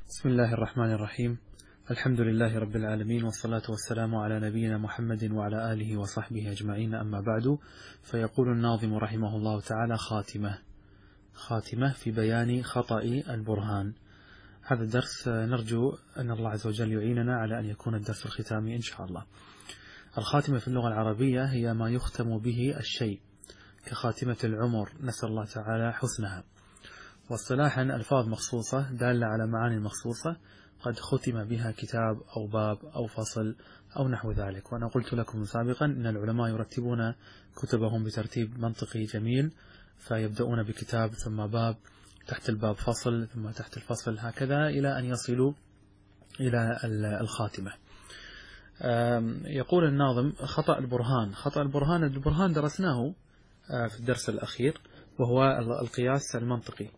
بسم الله الرحمن الرحيم. الحمد لله رب العالمين، والصلاة والسلام على نبينا محمد وعلى آله وصحبه أجمعين، أما بعد. فيقول الناظم رحمه الله تعالى: خاتمة في بيان خطأ البرهان. هذا الدرس نرجو أن الله عز وجل يعيننا على أن يكون الدرس الختامي إن شاء الله. الخاتمة في اللغة العربية هي ما يختم به الشيء، كخاتمة العمر، نسأل الله تعالى حسنها. واصطلاحا ألفاظ مخصوصة دالة على معاني مخصوصة قد ختم بها كتاب أو باب أو فصل أو نحو ذلك. وأنا قلت لكم سابقا أن العلماء يرتبون كتبهم بترتيب منطقي جميل، فيبدأون بكتاب ثم باب، تحت الباب فصل، ثم تحت الفصل، هكذا إلى أن يصلوا إلى الخاتمة. يقول الناظم: خطأ البرهان. البرهان درسناه في الدرس الأخير، وهو القياس المنطقي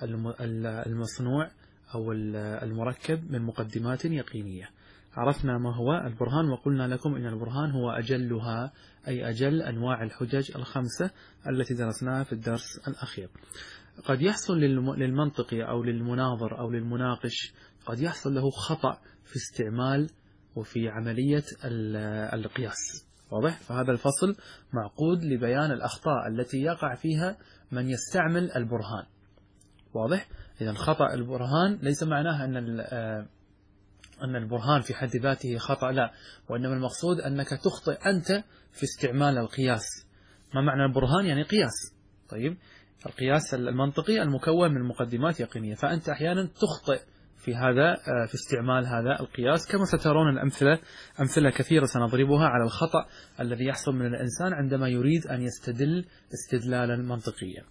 المصنوع أو المركب من مقدمات يقينية. عرفنا ما هو البرهان، وقلنا لكم إن البرهان هو أجلها، أي أجل أنواع الحجج الخمسة التي درسناها في الدرس الأخير. قد يحصل للمنطقي أو للمناظر أو للمناقش، قد يحصل له خطأ في استعمال وفي عملية القياس، واضح؟ فهذا الفصل معقود لبيان الأخطاء التي يقع فيها من يستعمل البرهان، واضح؟ إذا خطأ البرهان ليس معناها أن البرهان في حد ذاته خطأ، لا، وإنما المقصود أنك تخطئ أنت في استعمال القياس. ما معنى البرهان؟ يعني قياس. طيب، القياس المنطقي المكون من مقدمات يقينية، فأنت أحيانا تخطئ في استعمال هذا القياس، كما سترون أمثلة كثيرة سنضربها على الخطأ الذي يحصل من الإنسان عندما يريد أن يستدل استدلالا منطقيا.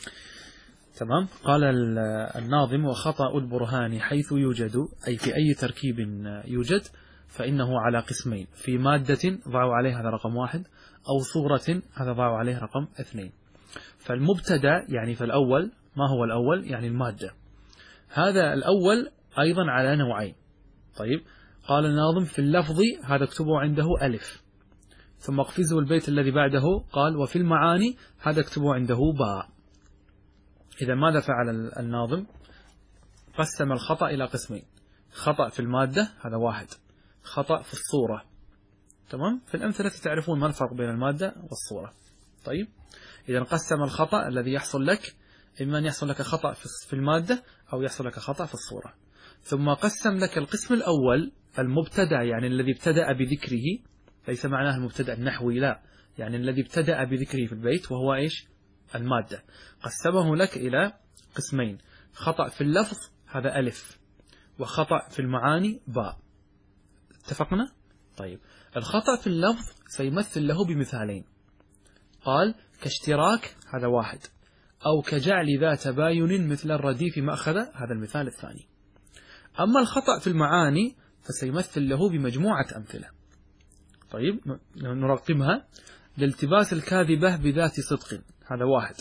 تمام؟ قال الناظم: وخطأ البرهان حيث يوجد، أي في أي تركيب يوجد، فإنه على قسمين: في مادة ضعوا عليه هذا رقم 1، أو صورة هذا ضعوا عليه رقم 2. فالمبتدأ يعني فالأول، ما هو الأول؟ يعني المادة. هذا الأول أيضا على نوعين. طيب، قال الناظم: في اللفظ هذا اكتبوا عنده ألف، ثم اقفزوا البيت الذي بعده، قال: وفي المعاني هذا اكتبوا عنده باء. إذا ماذا فعل الناظم؟ قسم الخطأ إلى قسمين: خطأ في المادة هذا 1، خطأ في الصورة. تمام؟ في الأمثلة تعرفون ما الفرق بين المادة والصورة. طيب، إذا قسم الخطأ الذي يحصل لك، إما أن يحصل لك خطأ في المادة أو يحصل لك خطأ في الصورة. ثم قسم لك القسم الأول المبتدأ، يعني الذي ابتدأ بذكره، ليس معناه المبتدأ النحوي، لا، يعني الذي ابتدأ بذكره في البيت، وهو إيش؟ المادة. قسمه لك إلى قسمين: خطأ في اللفظ هذا ألف، وخطأ في المعاني باء. اتفقنا؟ طيب، الخطأ في اللفظ سيمثل له بمثالين. قال: كاشتراك هذا 1، أو كجعل ذا تباين مثل الرديف مأخذ، هذا المثال الثاني. أما الخطأ في المعاني فسيمثل له بمجموعة أمثلة. طيب، نرقمها: لالتباس الكاذبة بذات صدق، هذا 1،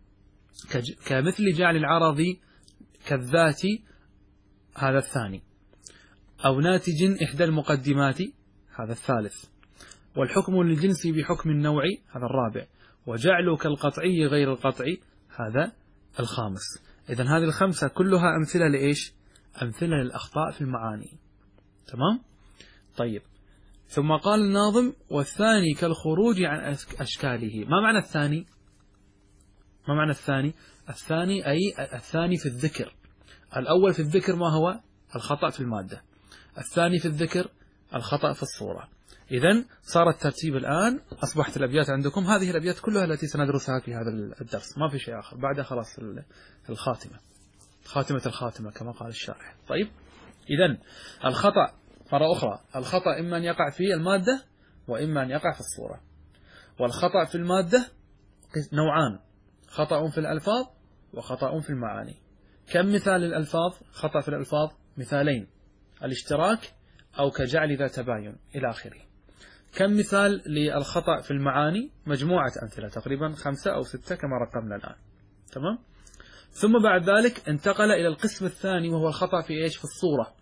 كمثل جعل العرض كالذات، هذا الثاني، أو ناتج إحدى المقدمات، هذا الثالث، والحكم للجنس بحكم النوع، هذا الرابع، وجعل كالقطعي غير القطعي، هذا الخامس. إذن هذه الخمسة كلها أمثلة لإيش؟ أمثلة للأخطاء في المعاني. تمام؟ طيب، ثم قال الناظم: والثاني كالخروج عن أشكاله. ما معنى الثاني؟ الثاني أي الثاني في الذكر. الأول في الذكر ما هو؟ الخطأ في المادة. الثاني في الذكر الخطأ في الصورة. إذن صار الترتيب الآن، أصبحت الأبيات عندكم هذه الأبيات كلها التي سندرسها في هذا الدرس، ما في شيء آخر بعد خلاص الخاتمة كما قال الشارح. طيب، إذن الخطأ مرة أخرى، الخطأ إما أن يقع في المادة وإما أن يقع في الصورة. والخطأ في المادة نوعان: خطأ في الألفاظ وخطأ في المعاني. كم مثال للألفاظ؟ خطأ في الألفاظ مثالين: الاشتراك أو كجعل ذا تباين إلى آخره. كم مثال للخطأ في المعاني؟ مجموعة أمثلة، تقريبا 5 أو 6 كما رقمنا الآن. تمام؟ ثم بعد ذلك انتقل إلى القسم الثاني، وهو الخطأ في إيش؟ في الصورة.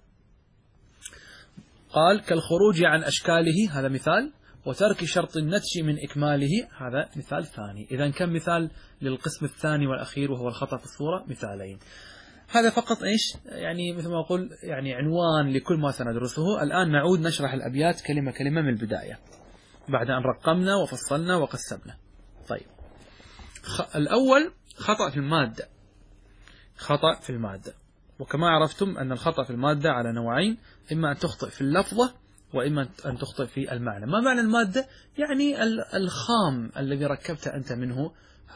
قال: كالخروج عن أشكاله، هذا مثال، وترك شرط النتش من إكماله، هذا مثال ثاني. إذن كم مثال للقسم الثاني والأخير وهو الخطأ في الصورة؟ مثالين. هذا فقط إيش يعني مثل ما أقول يعني عنوان لكل ما سندرسه. الآن نعود نشرح الأبيات كلمة كلمة من البداية بعد أن رقمنا وفصلنا وقسمنا. طيب، الأول خطأ في المادة. خطأ في المادة، وكما عرفتم أن الخطأ في المادة على نوعين: إما أن تخطئ في اللفظة، وإما أن تخطئ في المعنى. ما معنى المادة؟ يعني الخام الذي ركبت أنت منه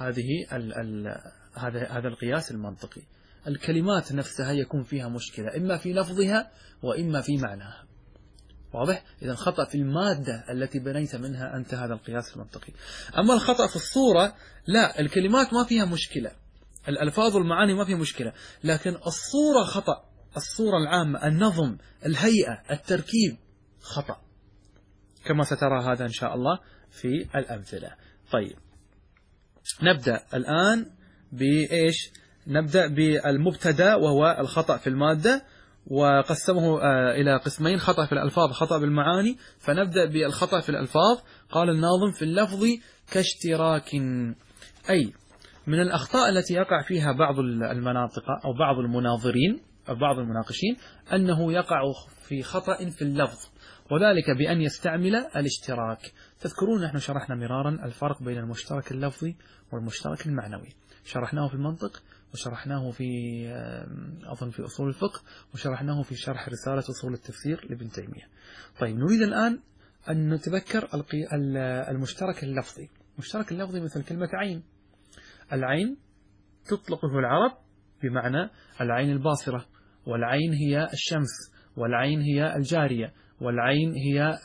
هذا القياس المنطقي. الكلمات نفسها يكون فيها مشكلة، إما في لفظها وإما في معناها. واضح؟ إذا خطأ في المادة التي بنيت منها أنت هذا القياس المنطقي. أما الخطأ في الصورة، لا، الكلمات ما فيها مشكلة، الألفاظ والمعاني ما فيها مشكلة، لكن الصورة خطأ. الصورة العامة، النظم، الهيئة، التركيب خطأ، كما سترى هذا إن شاء الله في الأمثلة. طيب، نبدأ الآن بإيش؟ نبدأ بالمبتدأ وهو الخطأ في المادة، وقسمه إلى قسمين: خطأ في الألفاظ، خطأ بالمعاني. فنبدأ بالخطأ في الألفاظ. قال الناظم: في اللفظ كاشتراك، أي من الأخطاء التي يقع فيها بعض المناطق أو بعض المناظرين أو بعض المناقشين، أنه يقع في خطأ في اللفظ، وذلك بأن يستعمل الاشتراك. تذكرون نحن شرحنا مرارا الفرق بين المشترك اللفظي والمشترك المعنوي، شرحناه في المنطق، وشرحناه في أظن في أصول الفقه، وشرحناه في شرح رسالة أصول التفسير لابن تيمية. طيب، نريد الآن أن نتذكر المشترك اللفظي. المشترك اللفظي مثل كلمة عين. العين تطلقه العرب بمعنى العين الباصرة، والعين هي الشمس، والعين هي الجارية، والعين هي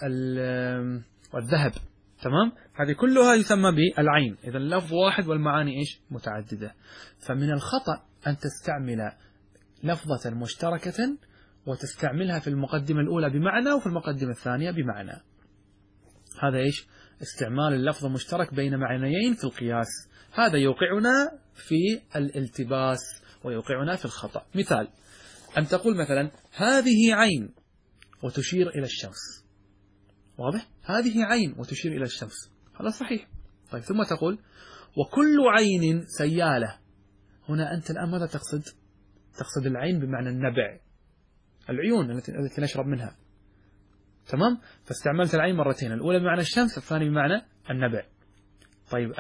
الذهب. تمام؟ هذه كلها يسمى بالعين. إذا اللفظ واحد والمعاني إيش؟ متعددة. فمن الخطأ أن تستعمل لفظة مشتركة وتستعملها في المقدمة الأولى بمعنى وفي المقدمة الثانية بمعنى. هذا إيش؟ استعمال اللفظ المشترك بين معنيين في القياس. هذا يوقعنا في الالتباس ويوقعنا في الخطأ. مثال: أن تقول مثلا هذه عين وتشير إلى الشمس. واضح؟ هذه عين وتشير إلى الشمس، هذا صحيح. طيب، ثم تقول وكل عين سيالة. هنا أنت الآن ماذا تقصد؟ تقصد العين بمعنى النبع، العيون التي نشرب منها. تمام؟ فاستعملت العين مرتين، الأولى بمعنى الشمس، الثانية بمعنى النبع. طيب،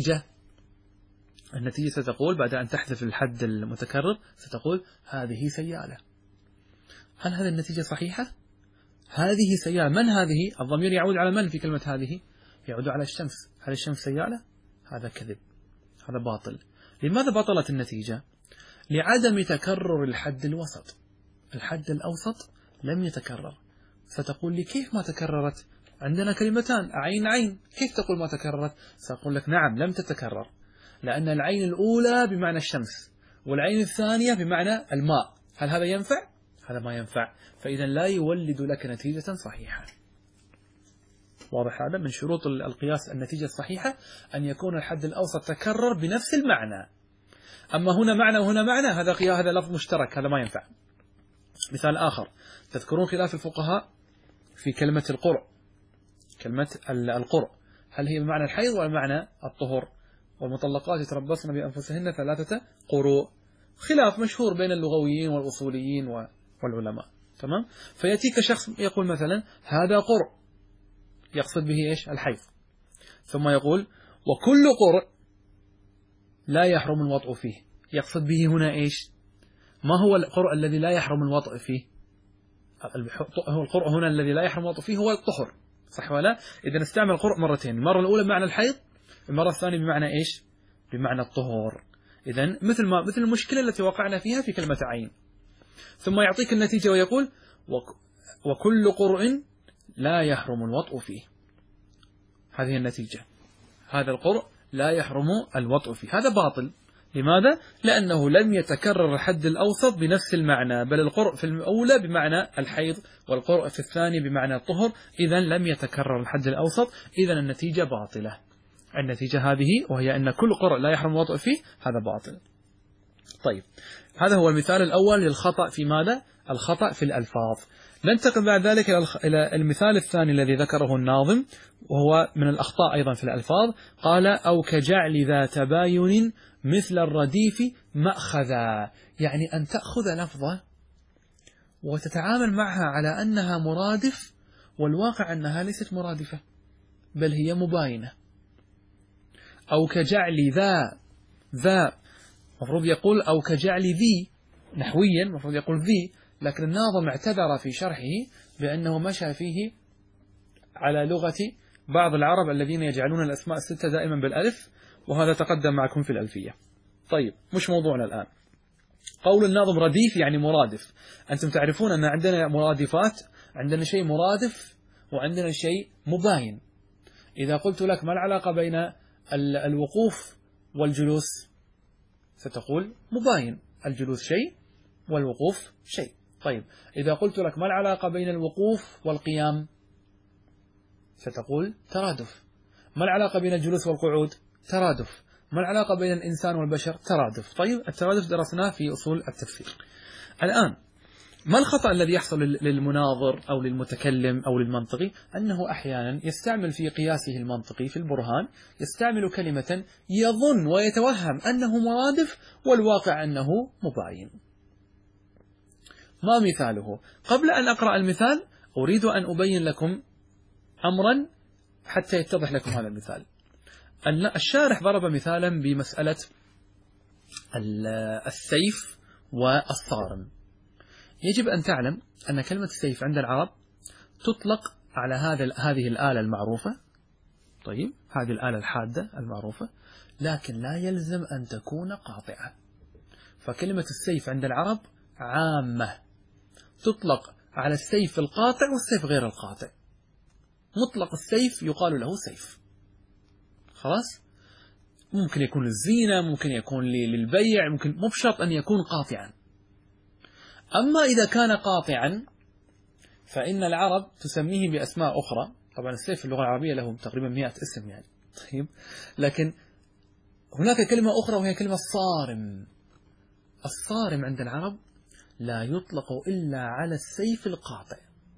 النتيجة ستقول بعد أن تحذف الحد المتكرر ستقول هذه سيالة. هل هذه النتيجة صحيحة؟ هذه سيالة، من هذه؟ الضمير يعود على من في كلمة هذه؟ يعود على الشمس. هل الشمس سيالة؟ هذا كذب، هذا باطل. لماذا بطلت النتيجة؟ لعدم تكرر الحد الوسط. الحد الأوسط لم يتكرر. ستقول لي كيف ما تكررت؟ عندنا كلمتان، عين عين، كيف تقول ما تكررت؟ سأقول لك نعم، لم تتكرر، لأن العين الأولى بمعنى الشمس، والعين الثانية بمعنى الماء. هل هذا ينفع؟ هذا ما ينفع، فإذا لا يولد لك نتيجة صحيحة. واضح؟ هذا من شروط القياس النتيجة الصحيحة، أن يكون الحد الأوسط تكرر بنفس المعنى. أما هنا معنى وهنا معنى، هذا لفظ مشترك، هذا ما ينفع. مثال آخر: تذكرون خلاف الفقهاء في كلمة القرء. كلمة القرء هل هي بمعنى الحيض ولا بمعنى الطهر؟ والمطلقات يتربصن بأنفسهن 3 قروء. خلاف مشهور بين اللغويين والأصوليين والعلماء. تمام؟ فيأتيك شخص يقول مثلا هذا قرء، يقصد به إيش؟ الحيض. ثم يقول وكل قرء لا يحرم الوطء فيه، يقصد به هنا إيش؟ ما هو القرء الذي لا يحرم الوطء فيه؟ هو القرء هنا الذي لا يحرم الوطء فيه هو الطهر، صح ولا؟ إذا استعمل القرء مرتين، المرة الأولى بمعنى الحيض، المرة الثانية بمعنى إيش؟ بمعنى الطهور. إذا مثل المشكلة التي وقعنا فيها في كلمة عين. ثم يعطيك النتيجة ويقول وكل قرء لا يحرم الوطء فيه. هذه النتيجة، هذا القرء لا يحرم الوطء فيه. هذا باطل. لماذا؟ لأنه لم يتكرر الحد الأوسط بنفس المعنى، بل القرء في الأولى بمعنى الحيض والقرء في الثاني بمعنى الطهر. إذا لم يتكرر الحد الأوسط، إذا النتيجة باطلة. النتيجة هذه، وهي أن كل قرء لا يحرم الوطء فيه، هذا باطل. طيب، هذا هو المثال الأول للخطأ في ماذا؟ الخطأ في الألفاظ. ننتقل بعد ذلك إلى المثال الثاني الذي ذكره الناظم، وهو من الأخطاء أيضا في الألفاظ. قال: أو كجعل ذا تباين مثل الرديف مأخذا، يعني أن تأخذ لفظة وتتعامل معها على أنها مرادف، والواقع أنها ليست مرادفة بل هي مباينة. أو كجعل ذا مفروض يقول أو كجعل ذي، نحويا مفروض يقول ذي، لكن الناظم اعتذر في شرحه بأنه مشى فيه على لغة بعض العرب الذين يجعلون الأسماء الستة دائما بالألف، وهذا تقدم معكم في الألفية. طيب، مش موضوعنا الآن. قول الناظم رديف يعني مرادف. أنتم تعرفون أن عندنا مرادفات، عندنا شيء مرادف وعندنا شيء مباين. إذا قلت لك ما العلاقة بين الوقوف والجلوس ستقول مباين، الجلوس شيء والوقوف شيء. طيب، إذا قلت لك ما العلاقة بين الوقوف والقيام ستقول ترادف. ما العلاقة بين الجلوس والقعود؟ ترادف. ما العلاقة بين الإنسان والبشر؟ ترادف. طيب، الترادف درسناه في أصول التفسير. الآن ما الخطأ الذي يحصل للمناظر أو للمتكلم أو للمنطقي؟ أنه أحيانا يستعمل في قياسه المنطقي في البرهان، يستعمل كلمة يظن ويتوهم أنه مرادف والواقع أنه مباين. ما مثاله؟ قبل أن أقرأ المثال أريد أن أبين لكم أمرا حتى يتضح لكم هذا المثال. الشارح ضرب مثالا بمسألة السيف والصارم. يجب أن تعلم أن كلمة السيف عند العرب تطلق على هذه الآلة المعروفة. طيب، هذه الآلة الحادة المعروفة، لكن لا يلزم أن تكون قاطعة. فكلمة السيف عند العرب عامة، تطلق على السيف القاطع والسيف غير القاطع. مطلق السيف يقال له سيف، خلاص. ممكن يكون للزينة، ممكن يكون للبيع، ممكن، مو بشرط أن يكون قاطعا. أما إذا كان قاطعا فإن العرب تسميه بأسماء أخرى. طبعا السيف في اللغة العربية له تقريبا 100 اسم يعني. طيب، لكن هناك كلمة أخرى وهي كلمة صارم. الصارم عند العرب لا يطلق إلا على السيف القاطع.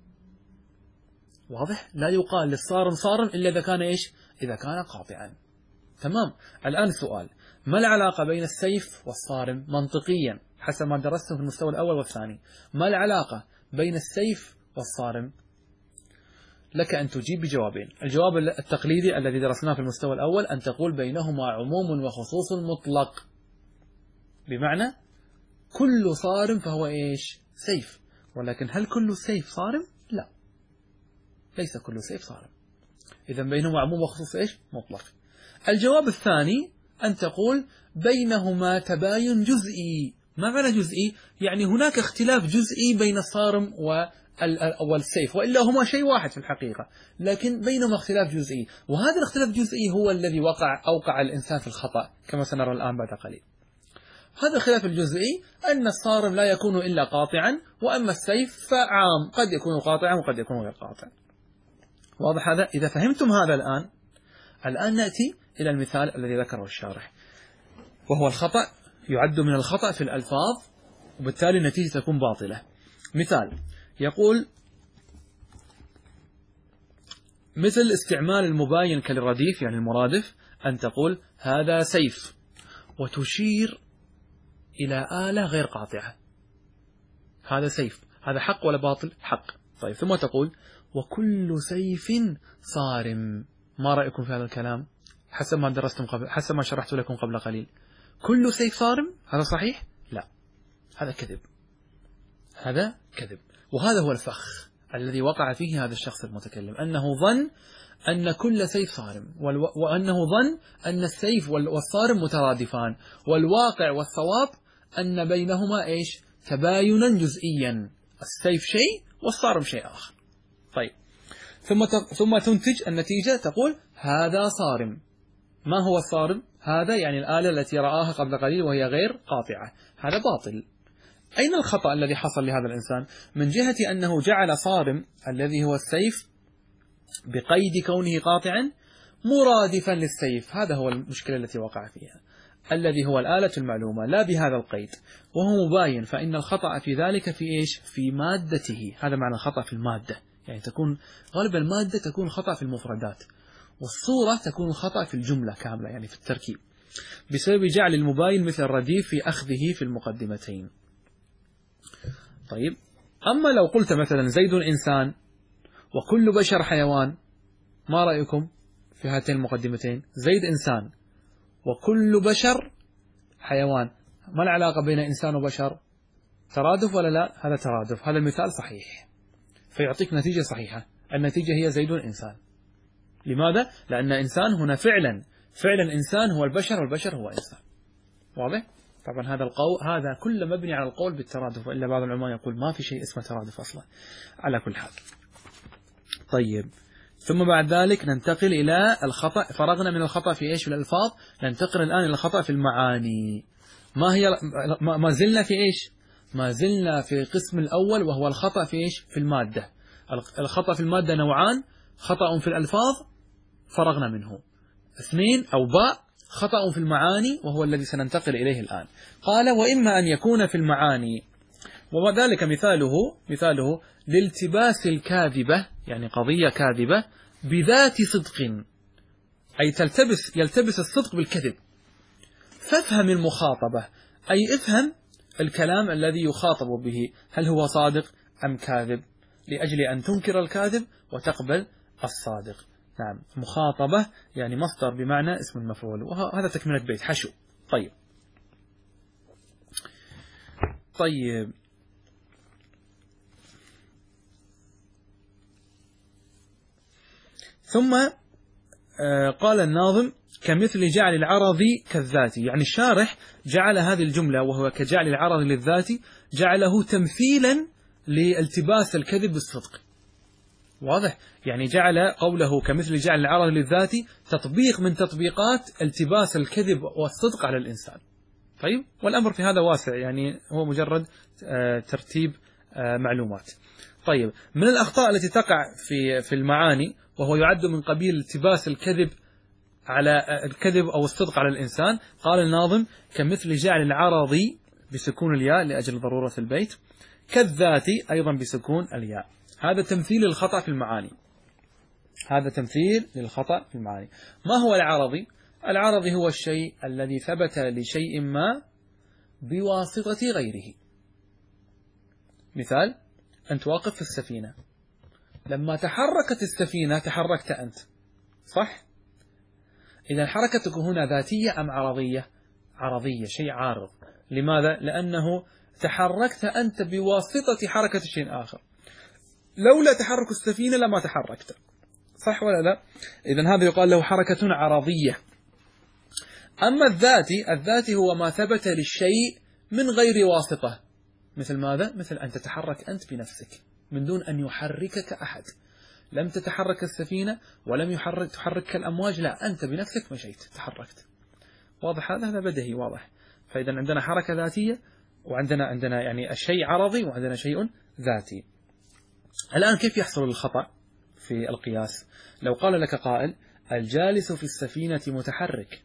واضح؟ لا يقال للصارم صارم إلا إذا كان إيش؟ إذا كان قاطعا. تمام. الآن سؤال: ما العلاقة بين السيف والصارم منطقيا حسب ما درسته في المستوى الأول والثاني؟ ما العلاقة بين السيف والصارم؟ لك أن تجيب بجوابين. الجواب التقليدي الذي درسناه في المستوى الأول أن تقول بينهما عموم وخصوص مطلق، بمعنى كل صارم فهو إيش؟ سيف. ولكن هل كل سيف صارم؟ لا، ليس كل سيف صارم. إذا بينهما عموم وخصوص إيش؟ مطلق. الجواب الثاني أن تقول بينهما تباين جزئي. ما معنى جزئي؟ يعني هناك اختلاف جزئي بين الصارم والسيف، وإلا هما شيء واحد في الحقيقة، لكن بينهما اختلاف جزئي، وهذا الاختلاف الجزئي هو الذي أوقع الإنسان في الخطأ كما سنرى الآن بعد قليل. هذا الخلاف الجزئي أن الصارم لا يكون إلا قاطعا، وأما السيف فعام، قد يكون قاطعا وقد يكون غير قاطع. واضح هذا؟ إذا فهمتم هذا الآن نأتي إلى المثال الذي ذكره الشارح، وهو الخطأ، يعد من الخطأ في الألفاظ، وبالتالي النتيجة تكون باطلة. مثال يقول: مثل استعمال المباين كالرديف يعني المرادف، أن تقول هذا سيف وتشير إلى آلة غير قاطعة. هذا سيف، هذا حق ولا باطل؟ حق. طيب، ثم تقول وكل سيف صارم. ما رأيكم في هذا الكلام حسب ما درستم حسب ما شرحت لكم قبل قليل؟ كل سيف صارم، هذا صحيح؟ لا، هذا كذب. هذا كذب، وهذا هو الفخ الذي وقع فيه هذا الشخص المتكلم، أنه ظن أن كل سيف صارم، وأنه ظن أن السيف والصارم مترادفان، والواقع والصواب أن بينهما إيش؟ تباينا جزئيا، السيف شيء والصارم شيء آخر. طيب، ثم تنتج النتيجة، تقول هذا صارم. ما هو الصارم؟ هذا يعني الآلة التي رآها قبل قليل وهي غير قاطعة. هذا باطل. أين الخطأ الذي حصل لهذا الإنسان؟ من جهة أنه جعل صارم الذي هو السيف بقيد كونه قاطعا مرادفا للسيف. هذا هو المشكلة التي وقع فيها. الذي هو الآلة المعلومة لا بهذا القيد، وهو مباين، فإن الخطأ في ذلك في إيش؟ في مادته. هذا معنى الخطأ في المادة، يعني تكون غالبا المادة تكون خطأ في المفردات، والصورة تكون خطأ في الجملة كاملة يعني في التركيب، بسبب جعل المباين مثل الرديف في أخذه في المقدمتين. طيب، أما لو قلت مثلا زيد إنسان وكل بشر حيوان، ما رأيكم في هاتين المقدمتين؟ زيد إنسان وكل بشر حيوان، ما العلاقة بين إنسان وبشر؟ ترادف ولا لا؟ هذا ترادف، هذا المثال صحيح، فيعطيك نتيجة صحيحة. النتيجة هي زيد إنسان. لماذا؟ لأن إنسان هنا فعلا إنسان هو البشر، والبشر هو إنسان. واضح؟ طبعا هذا كله مبني على القول بالترادف، وإلا بعض العلماء يقول ما في شيء اسمه ترادف أصلا. على كل حال. طيب، ثم بعد ذلك ننتقل إلى الخطأ. فرغنا من الخطأ في إيش؟ في الألفاظ. ننتقل الآن إلى الخطأ في المعاني. ما زلنا في إيش؟ ما زلنا في القسم الأول، وهو الخطأ في إيش؟ في المادة. الخطأ في المادة نوعان: خطأ في الألفاظ فرغنا منه، 2 أو باء خطأ في المعاني، وهو الذي سننتقل إليه الآن. قال: وإما أن يكون في المعاني، وذلك مثاله لالتباس الكاذبة، يعني قضية كاذبة بذات صدق، أي يلتبس الصدق بالكذب. فافهم المخاطبة، أي افهم الكلام الذي يخاطب به، هل هو صادق أم كاذب، لأجل أن تنكر الكاذب وتقبل الصادق. نعم، مخاطبة يعني مصدر بمعنى اسم المفعول، وهذا تكملة بيت حشو. طيب ثم قال الناظم: كمثل جعل العرض كالذاتي، يعني الشارح جعل هذه الجملة وهو كجعل العرض للذاتي، جعله تمثيلا لالتباس الكذب بالصدق. واضح؟ يعني جعل قوله كمثل جعل العرض للذاتي تطبيق من تطبيقات التباس الكذب والصدق على الإنسان. طيب، والأمر في هذا واسع، يعني هو مجرد ترتيب معلومات. طيب، من الأخطاء التي تقع في المعاني، وهو يعد من قبيل التباس الكذب أو الصدق على الإنسان، قال الناظم: كمثل جعل العرض بسكون الياء لأجل ضرورة البيت، كالذاتي أيضا بسكون الياء. هذا تمثيل للخطأ في المعاني. ما هو العرضي؟ العرضي هو الشيء الذي ثبت لشيء ما بواسطة غيره. مثال: أنت واقف في السفينة، لما تحركت السفينة تحركت أنت، صح؟ إذا حركتك هنا ذاتية أم عرضية؟ عرضية، شيء عارض. لماذا؟ لأنه تحركت أنت بواسطة حركة شيء آخر، لولا تحرك السفينة لما تحركت، صح ولا لا؟ إذن هذا يقال له حركة عرضية. أما الذاتي هو ما ثبت للشيء من غير واسطة. مثل ماذا؟ مثل أن تتحرك أنت بنفسك من دون أن يحركك أحد. لم تتحرك السفينة ولم تحركك الأمواج، لا، أنت بنفسك مشيت تحركت. واضح؟ هذا بديهي واضح. فإذا عندنا حركة ذاتية، وعندنا يعني الشيء عرضي، وعندنا شيء ذاتي. الآن كيف يحصل الخطأ في القياس؟ لو قال لك قائل: الجالس في السفينة متحرك،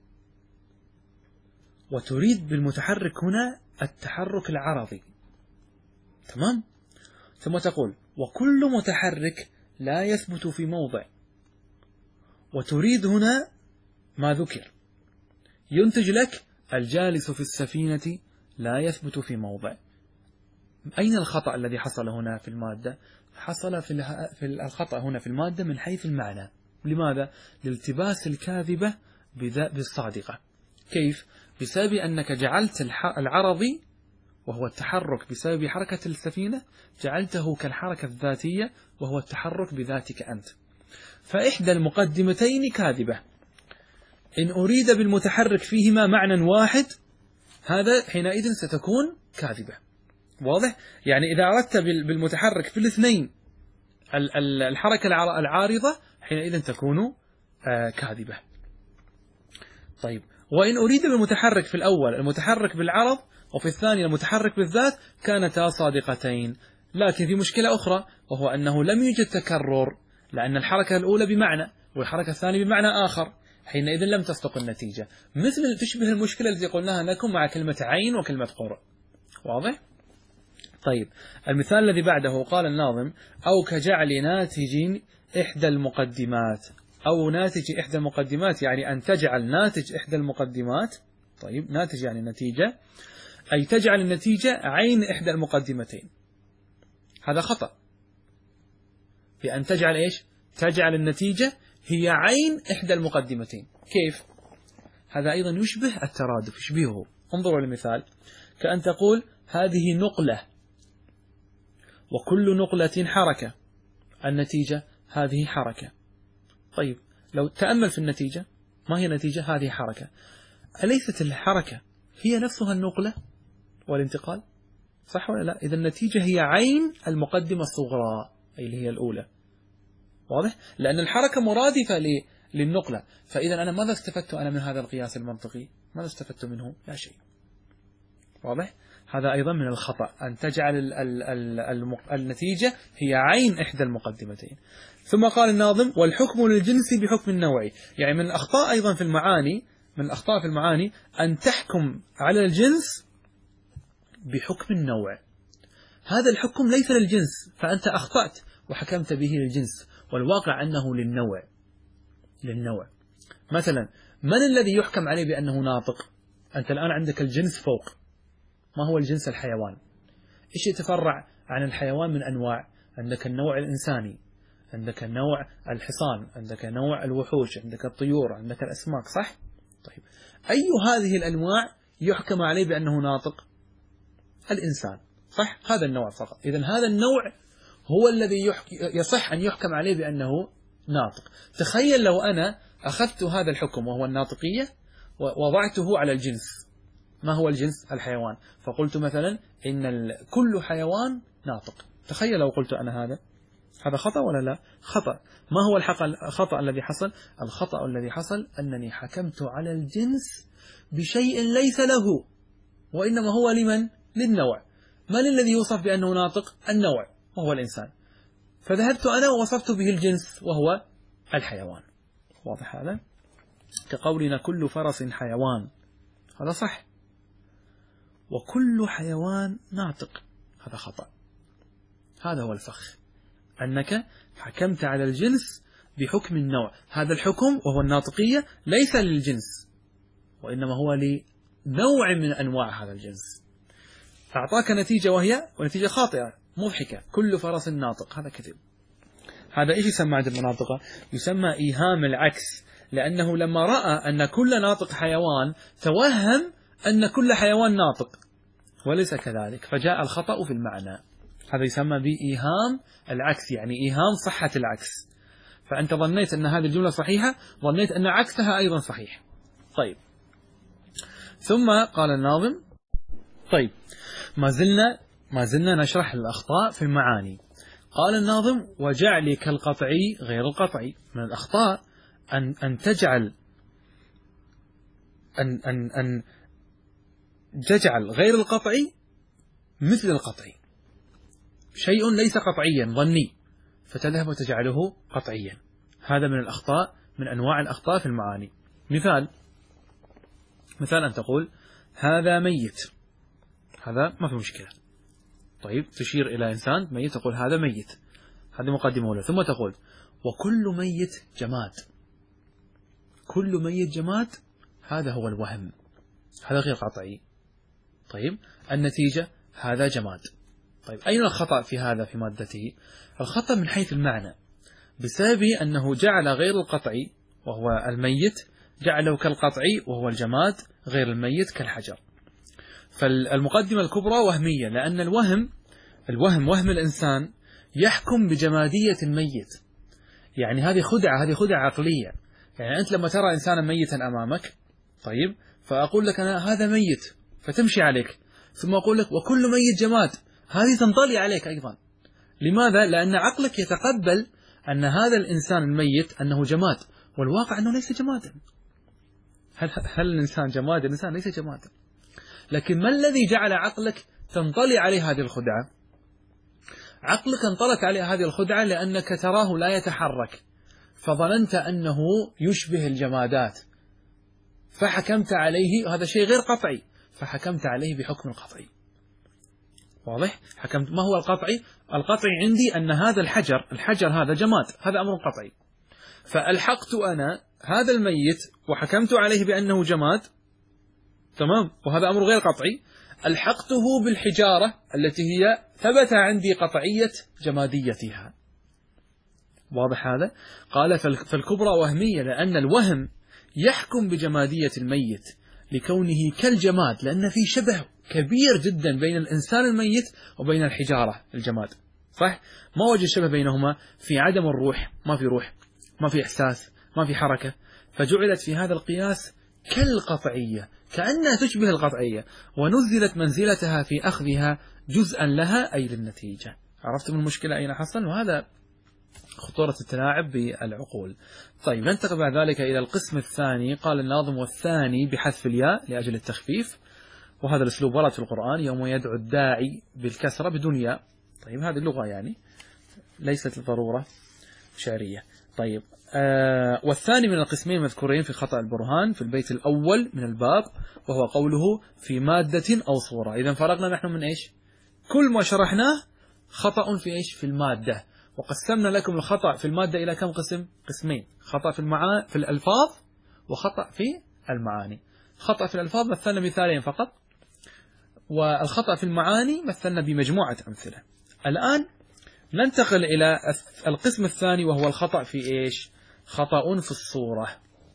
وتريد بالمتحرك هنا التحرك العرضي، تمام؟ ثم تقول: وكل متحرك لا يثبت في موضع، وتريد هنا ما ذكر، ينتج لك الجالس في السفينة لا يثبت في موضع. أين الخطأ الذي حصل هنا في المادة؟ حصل في الخطأ هنا في المادة من حيث المعنى. لماذا؟ لالتباس الكاذبة بالصادقة. كيف؟ بسبب أنك جعلت العرضي وهو التحرك بسبب حركة السفينة، جعلته كالحركة الذاتية وهو التحرك بذاتك أنت، فإحدى المقدمتين كاذبة. إن أريد بالمتحرك فيهما معنى واحد، هذا حينئذ ستكون كاذبة. واضح؟ يعني إذا أردت بالمتحرك في الاثنين الحركة العارضة، حينئذ تكون كاذبة. طيب، وإن أريد بالمتحرك في الأول المتحرك بالعرض، وفي الثاني المتحرك بالذات، كانتا صادقتين. لكن في مشكلة أخرى، وهو أنه لم يوجد تكرر، لأن الحركة الأولى بمعنى والحركة الثانية بمعنى آخر. حينئذ لم تصدق النتيجة، مثل تشبه المشكلة التي قلناها لكم مع كلمة عين وكلمة قرء. واضح؟ طيب المثال الذي بعده قال الناظم: أو كجعل ناتج إحدى المقدمات، أو ناتج إحدى المقدمات يعني أن تجعل ناتج إحدى المقدمات. طيب ناتج يعني نتيجة، أي تجعل النتيجة عين إحدى المقدمتين. هذا خطأ، بأن تجعل إيش؟ تجعل النتيجة هي عين إحدى المقدمتين. كيف؟ هذا أيضا يشبه الترادف، يشبهه. انظروا للمثال، كأن تقول هذه نقلة، وكل نقلة حركة، النتيجة هذه حركة. طيب لو تأمل في النتيجة، ما هي النتيجة؟ هذه حركة. أليست الحركة هي نفسها النقلة والانتقال؟ صح ولا لا؟ إذا النتيجة هي عين المقدمة الصغرى، أي اللي هي الأولى. واضح؟ لأن الحركة مرادفة للنقلة. فإذا أنا ماذا استفدت أنا من هذا القياس المنطقي؟ ماذا استفدت منه؟ لا شيء. واضح؟ هذا أيضا من الخطأ، أن تجعل النتيجة هي عين إحدى المقدمتين. ثم قال الناظم: والحكم للجنس بحكم النوع. يعني من الأخطاء أيضا في المعاني، من الأخطاء في المعاني أن تحكم على الجنس بحكم النوع. هذا الحكم ليس للجنس، فأنت أخطأت وحكمت به للجنس، والواقع أنه للنوع. مثلا من الذي يحكم عليه بأنه ناطق؟ أنت الآن عندك الجنس فوق. ما هو الجنس؟ الحيوان. إيش يتفرع عن الحيوان من أنواع؟ عندك النوع الإنساني، عندك النوع الحصان، عندك نوع الوحوش، عندك الطيور، عندك الأسماك، صح؟ طيب أي هذه الأنواع يحكم عليه بأنه ناطق؟ الإنسان، صح؟ هذا النوع فقط. إذن هذا النوع هو الذي يصح أن يحكم عليه بأنه ناطق. تخيل لو أنا أخذت هذا الحكم وهو الناطقية ووضعته على الجنس. ما هو الجنس؟ الحيوان. فقلت مثلا إن كل حيوان ناطق. تخيل لو قلت أنا هذا خطأ ولا لا؟ خطأ. ما هو الخطأ الذي حصل؟ الخطأ الذي حصل أنني حكمت على الجنس بشيء ليس له، وإنما هو لمن؟ للنوع. من الذي يوصف بأنه ناطق؟ النوع، وهو الإنسان. فذهبت أنا ووصفت به الجنس وهو الحيوان. واضح هذا؟ كقولنا كل فرس حيوان، هذا صح، وكل حيوان ناطق، هذا خطأ. هذا هو الفخ، أنك حكمت على الجنس بحكم النوع. هذا الحكم وهو الناطقية ليس للجنس، وإنما هو لنوع من أنواع هذا الجنس. أعطاك نتيجة وهي ونتيجة خاطئة مضحكة، كل فرس ناطق، هذا كذب. هذا إيش يسمى عند المناطقة؟ يسمى إيهام العكس، لأنه لما رأى أن كل ناطق حيوان توهم أن كل حيوان ناطق، وليس كذلك، فجاء الخطأ في المعنى. هذا يسمى بإيهام العكس، يعني إيهام صحة العكس. فأنت ظنيت أن هذه الجملة صحيحة، ظنيت أن عكسها أيضا صحيح. طيب ثم قال الناظم: طيب ما زلنا نشرح الأخطاء في المعاني. قال الناظم: وجعل كالقطعي غير القطعي. من الأخطاء أن تجعل أن تجعل غير القطعي مثل القطعي، شيء ليس قطعيا ظني فتذهب وتجعله قطعيا. هذا من الأخطاء، من أنواع الأخطاء في المعاني. مثال أن تقول هذا ميت، هذا ما في مشكلة. طيب تشير إلى إنسان ميت تقول هذا ميت، هذه مقدمة أولى. ثم تقول وكل ميت جماد، كل ميت جماد، هذا هو الوهم، هذا غير قطعي. طيب النتيجة هذا جماد. طيب أين الخطأ في هذا في مادته؟ الخطأ من حيث المعنى، بسبب أنه جعل غير القطعي وهو الميت جعله كالقطعي وهو الجماد غير الميت كالحجر. فالمقدمة الكبرى وهمية، لأن وهم الإنسان يحكم بجمادية الميت. يعني هذه خدعة عقلية. يعني أنت لما ترى إنسانا ميتا أمامك، طيب فأقول لك أنا هذا ميت فتمشي عليك، ثم أقول لك وكل ميت جماد، هذه تنطلي عليك أيضا. لماذا؟ لأن عقلك يتقبل أن هذا الإنسان الميت أنه جماد، والواقع أنه ليس جمادا. هل الإنسان جماد؟ الإنسان ليس جمادا. لكن ما الذي جعل عقلك تنطلي عليه هذه الخدعة؟ عقلك انطلت عليه هذه الخدعة لأنك تراه لا يتحرك، فظننت أنه يشبه الجمادات فحكمت عليه، هذا شيء غير قطعي، فحكمت عليه بحكم القطعي. واضح؟ حكمت. ما هو القطعي؟ القطعي عندي أن هذا الحجر هذا جماد، هذا أمر قطعي، فألحقت أنا هذا الميت وحكمت عليه بأنه جماد، تمام، وهذا أمر غير قطعي، ألحقته بالحجارة التي هي ثبت عندي قطعية جماديتها. واضح هذا؟ قال فالكبرى وهمية، لأن الوهم يحكم بجمادية الميت لكونه كالجماد، لأن في شبه كبير جدا بين الإنسان الميت وبين الحجارة الجماد، صح؟ ما وجد شبه بينهما في عدم الروح، ما في روح، ما في إحساس، ما في حركة، فجعلت في هذا القياس كالقطعية، كأنها تشبه القطعية، ونزلت منزلتها في أخذها جزءا لها أي للنتيجة. عرفتم المشكلة أين حصل؟ وهذا خطورة التلاعب بالعقول. طيب ننتقل بعد ذلك إلى القسم الثاني. قال الناظم: والثاني بحذف الياء لأجل التخفيف، وهذا الأسلوب ورد في القرآن: يوم يدعو الداعي بالكسرة بدون ياء. طيب هذه اللغة يعني ليست ضرورة شعرية. طيب والثاني من القسمين المذكورين في خطأ البرهان في البيت الأول من الباب، وهو قوله في مادة أو صورة. إذا فرقنا نحن من إيش؟ كل ما شرحناه خطأ في إيش؟ في المادة. وقسمنا لكم الخطأ في المادة إلى كم قسم؟ قسمين: خطأ في الألفاظ، وخطأ في المعاني. خطأ في الألفاظ مثلنا مثالين فقط، والخطأ في المعاني مثلنا بمجموعة أمثلة. الآن ننتقل إلى القسم الثاني، وهو الخطأ في إيش؟ خطأ في الصورة.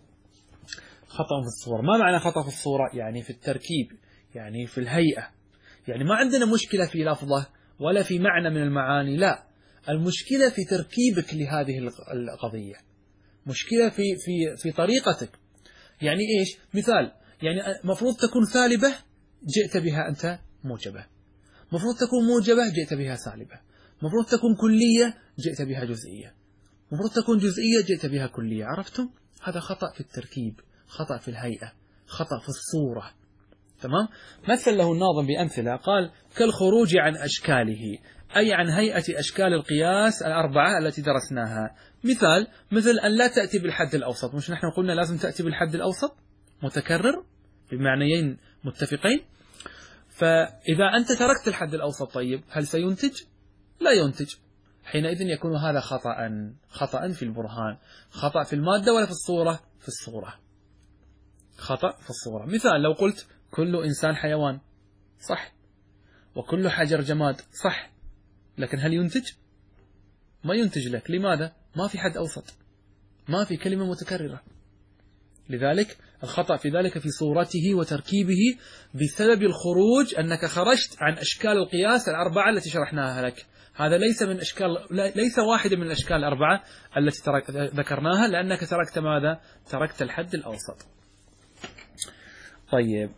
خطأ في الصورة. ما معنى خطأ في الصورة؟ يعني في التركيب، يعني في الهيئة، يعني ما عندنا مشكلة في لفظة ولا في معنى من المعاني، لا، المشكلة في تركيبك لهذه القضية، مشكلة في طريقتك. يعني إيش؟ مثال، يعني مفروض تكون ثالبة جئت بها أنت موجبة، مفروض تكون موجبة جئت بها سالبة، مفروض تكون كلية جئت بها جزئية، مفروض تكون جزئية جئت بها كلية. عرفتم؟ هذا خطأ في التركيب، خطأ في الهيئة، خطأ في الصورة. تمام؟ مثل له الناظم بأمثلة، قال: كالخروج عن أشكاله، أي عن هيئة أشكال القياس الأربعة التي درسناها. مثل أن لا تأتي بالحد الأوسط. مش نحن قلنا لازم تأتي بالحد الأوسط متكرر بمعنيين متفقين؟ فإذا أنت تركت الحد الأوسط، طيب هل سينتج؟ لا ينتج. حينئذ يكون هذا خطأ في البرهان. خطأ في المادة ولا في الصورة؟ في الصورة. خطأ في الصورة. مثال، لو قلت كل إنسان حيوان، صح، وكل حجر جماد، صح، لكن هل ينتج؟ ما ينتج لك. لماذا؟ ما في حد أوسط، ما في كلمة متكررة. لذلك الخطأ في ذلك في صورته وتركيبه بسبب الخروج، أنك خرجت عن أشكال القياس الأربعة التي شرحناها لك. هذا ليس واحد من الأشكال الأربعة التي ذكرناها، لأنك تركت ماذا؟ تركت الحد الأوسط. طيب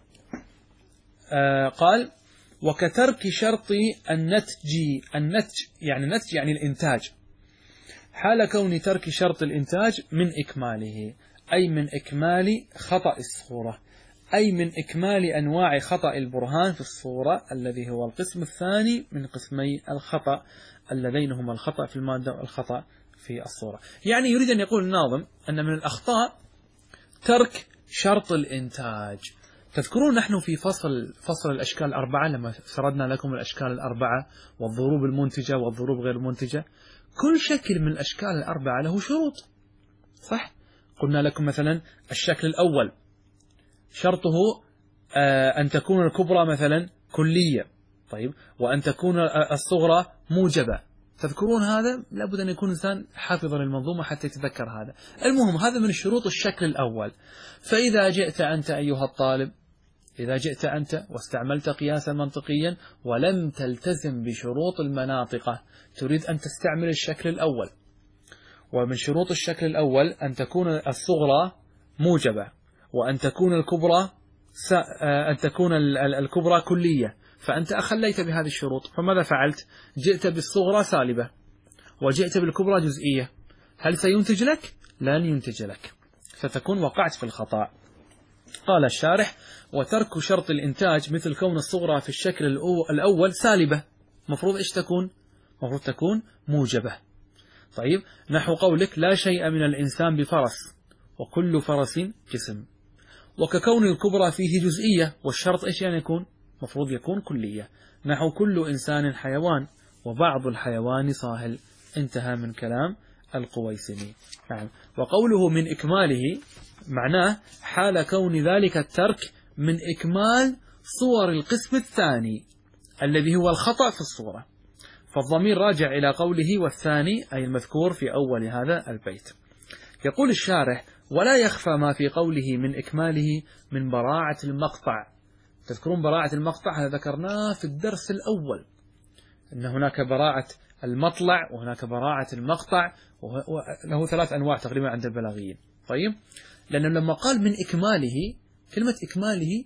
قال: وكترك شرط النتج يعني الإنتاج، حال كون ترك شرط الإنتاج من إكماله، أي من إكمال خطأ الصورة، أي من إكمال أنواع خطأ البرهان في الصورة، الذي هو القسم الثاني من قسمي الخطأ اللذين هما الخطأ في المادة والخطأ في الصورة. يعني يريد أن يقول الناظم أن من الأخطاء ترك شرط الإنتاج. تذكرون نحن في فصل الأشكال الأربعة لما سردنا لكم الأشكال الأربعة والضروب المنتجة والضروب غير المنتجة، كل شكل من الأشكال الأربعة له شروط، صح؟ قلنا لكم مثلا الشكل الأول شرطه أن تكون الكبرى مثلا كلية، طيب، وأن تكون الصغرى موجبة. تذكرون هذا؟ لابد أن يكون إنسان حافظا للمنظومة حتى يتذكر هذا. المهم هذا من شروط الشكل الأول. فإذا جئت أنت أيها الطالب، إذا جئت أنت واستعملت قياسا منطقيا ولم تلتزم بشروط المناطق، تريد أن تستعمل الشكل الأول، ومن شروط الشكل الأول أن تكون الصغرى موجبة، وأن تكون الكبرى كلية، فأنت أخليت بهذه الشروط. فماذا فعلت؟ جئت بالصغرى سالبة وجئت بالكبرى جزئية. هل سينتج لك؟ لن ينتج لك، فتكون وقعت في الخطأ. قال الشارح: وترك شرط الإنتاج مثل كون الصغرى في الشكل الأول سالبة، مفروض إيش تكون؟ مفروض تكون موجبة. طيب، نحو قولك لا شيء من الإنسان بفرس وكل فرس جسم، وككون الكبرى فيه جزئية، والشرط إيش يعني يكون؟ مفروض يكون كلية، نحو كل إنسان حيوان وبعض الحيوان صاهل. انتهى من كلام القويسمي. نعم. وقوله من إكماله معناه حال كون ذلك الترك من إكمال صور القسم الثاني الذي هو الخطأ في الصورة، فالضمير راجع إلى قوله والثاني أي المذكور في أول هذا البيت. يقول الشارح ولا يخفى ما في قوله من إكماله من براعة المقطع. تذكرون براعة المقطع؟ هذا ذكرناه في الدرس الأول، أن هناك براعة المطلع وهناك براعة المقطع، وله 3 أنواع تقريبا عند البلاغيين. طيب، لأنه لما قال من إكماله، كلمة إكماله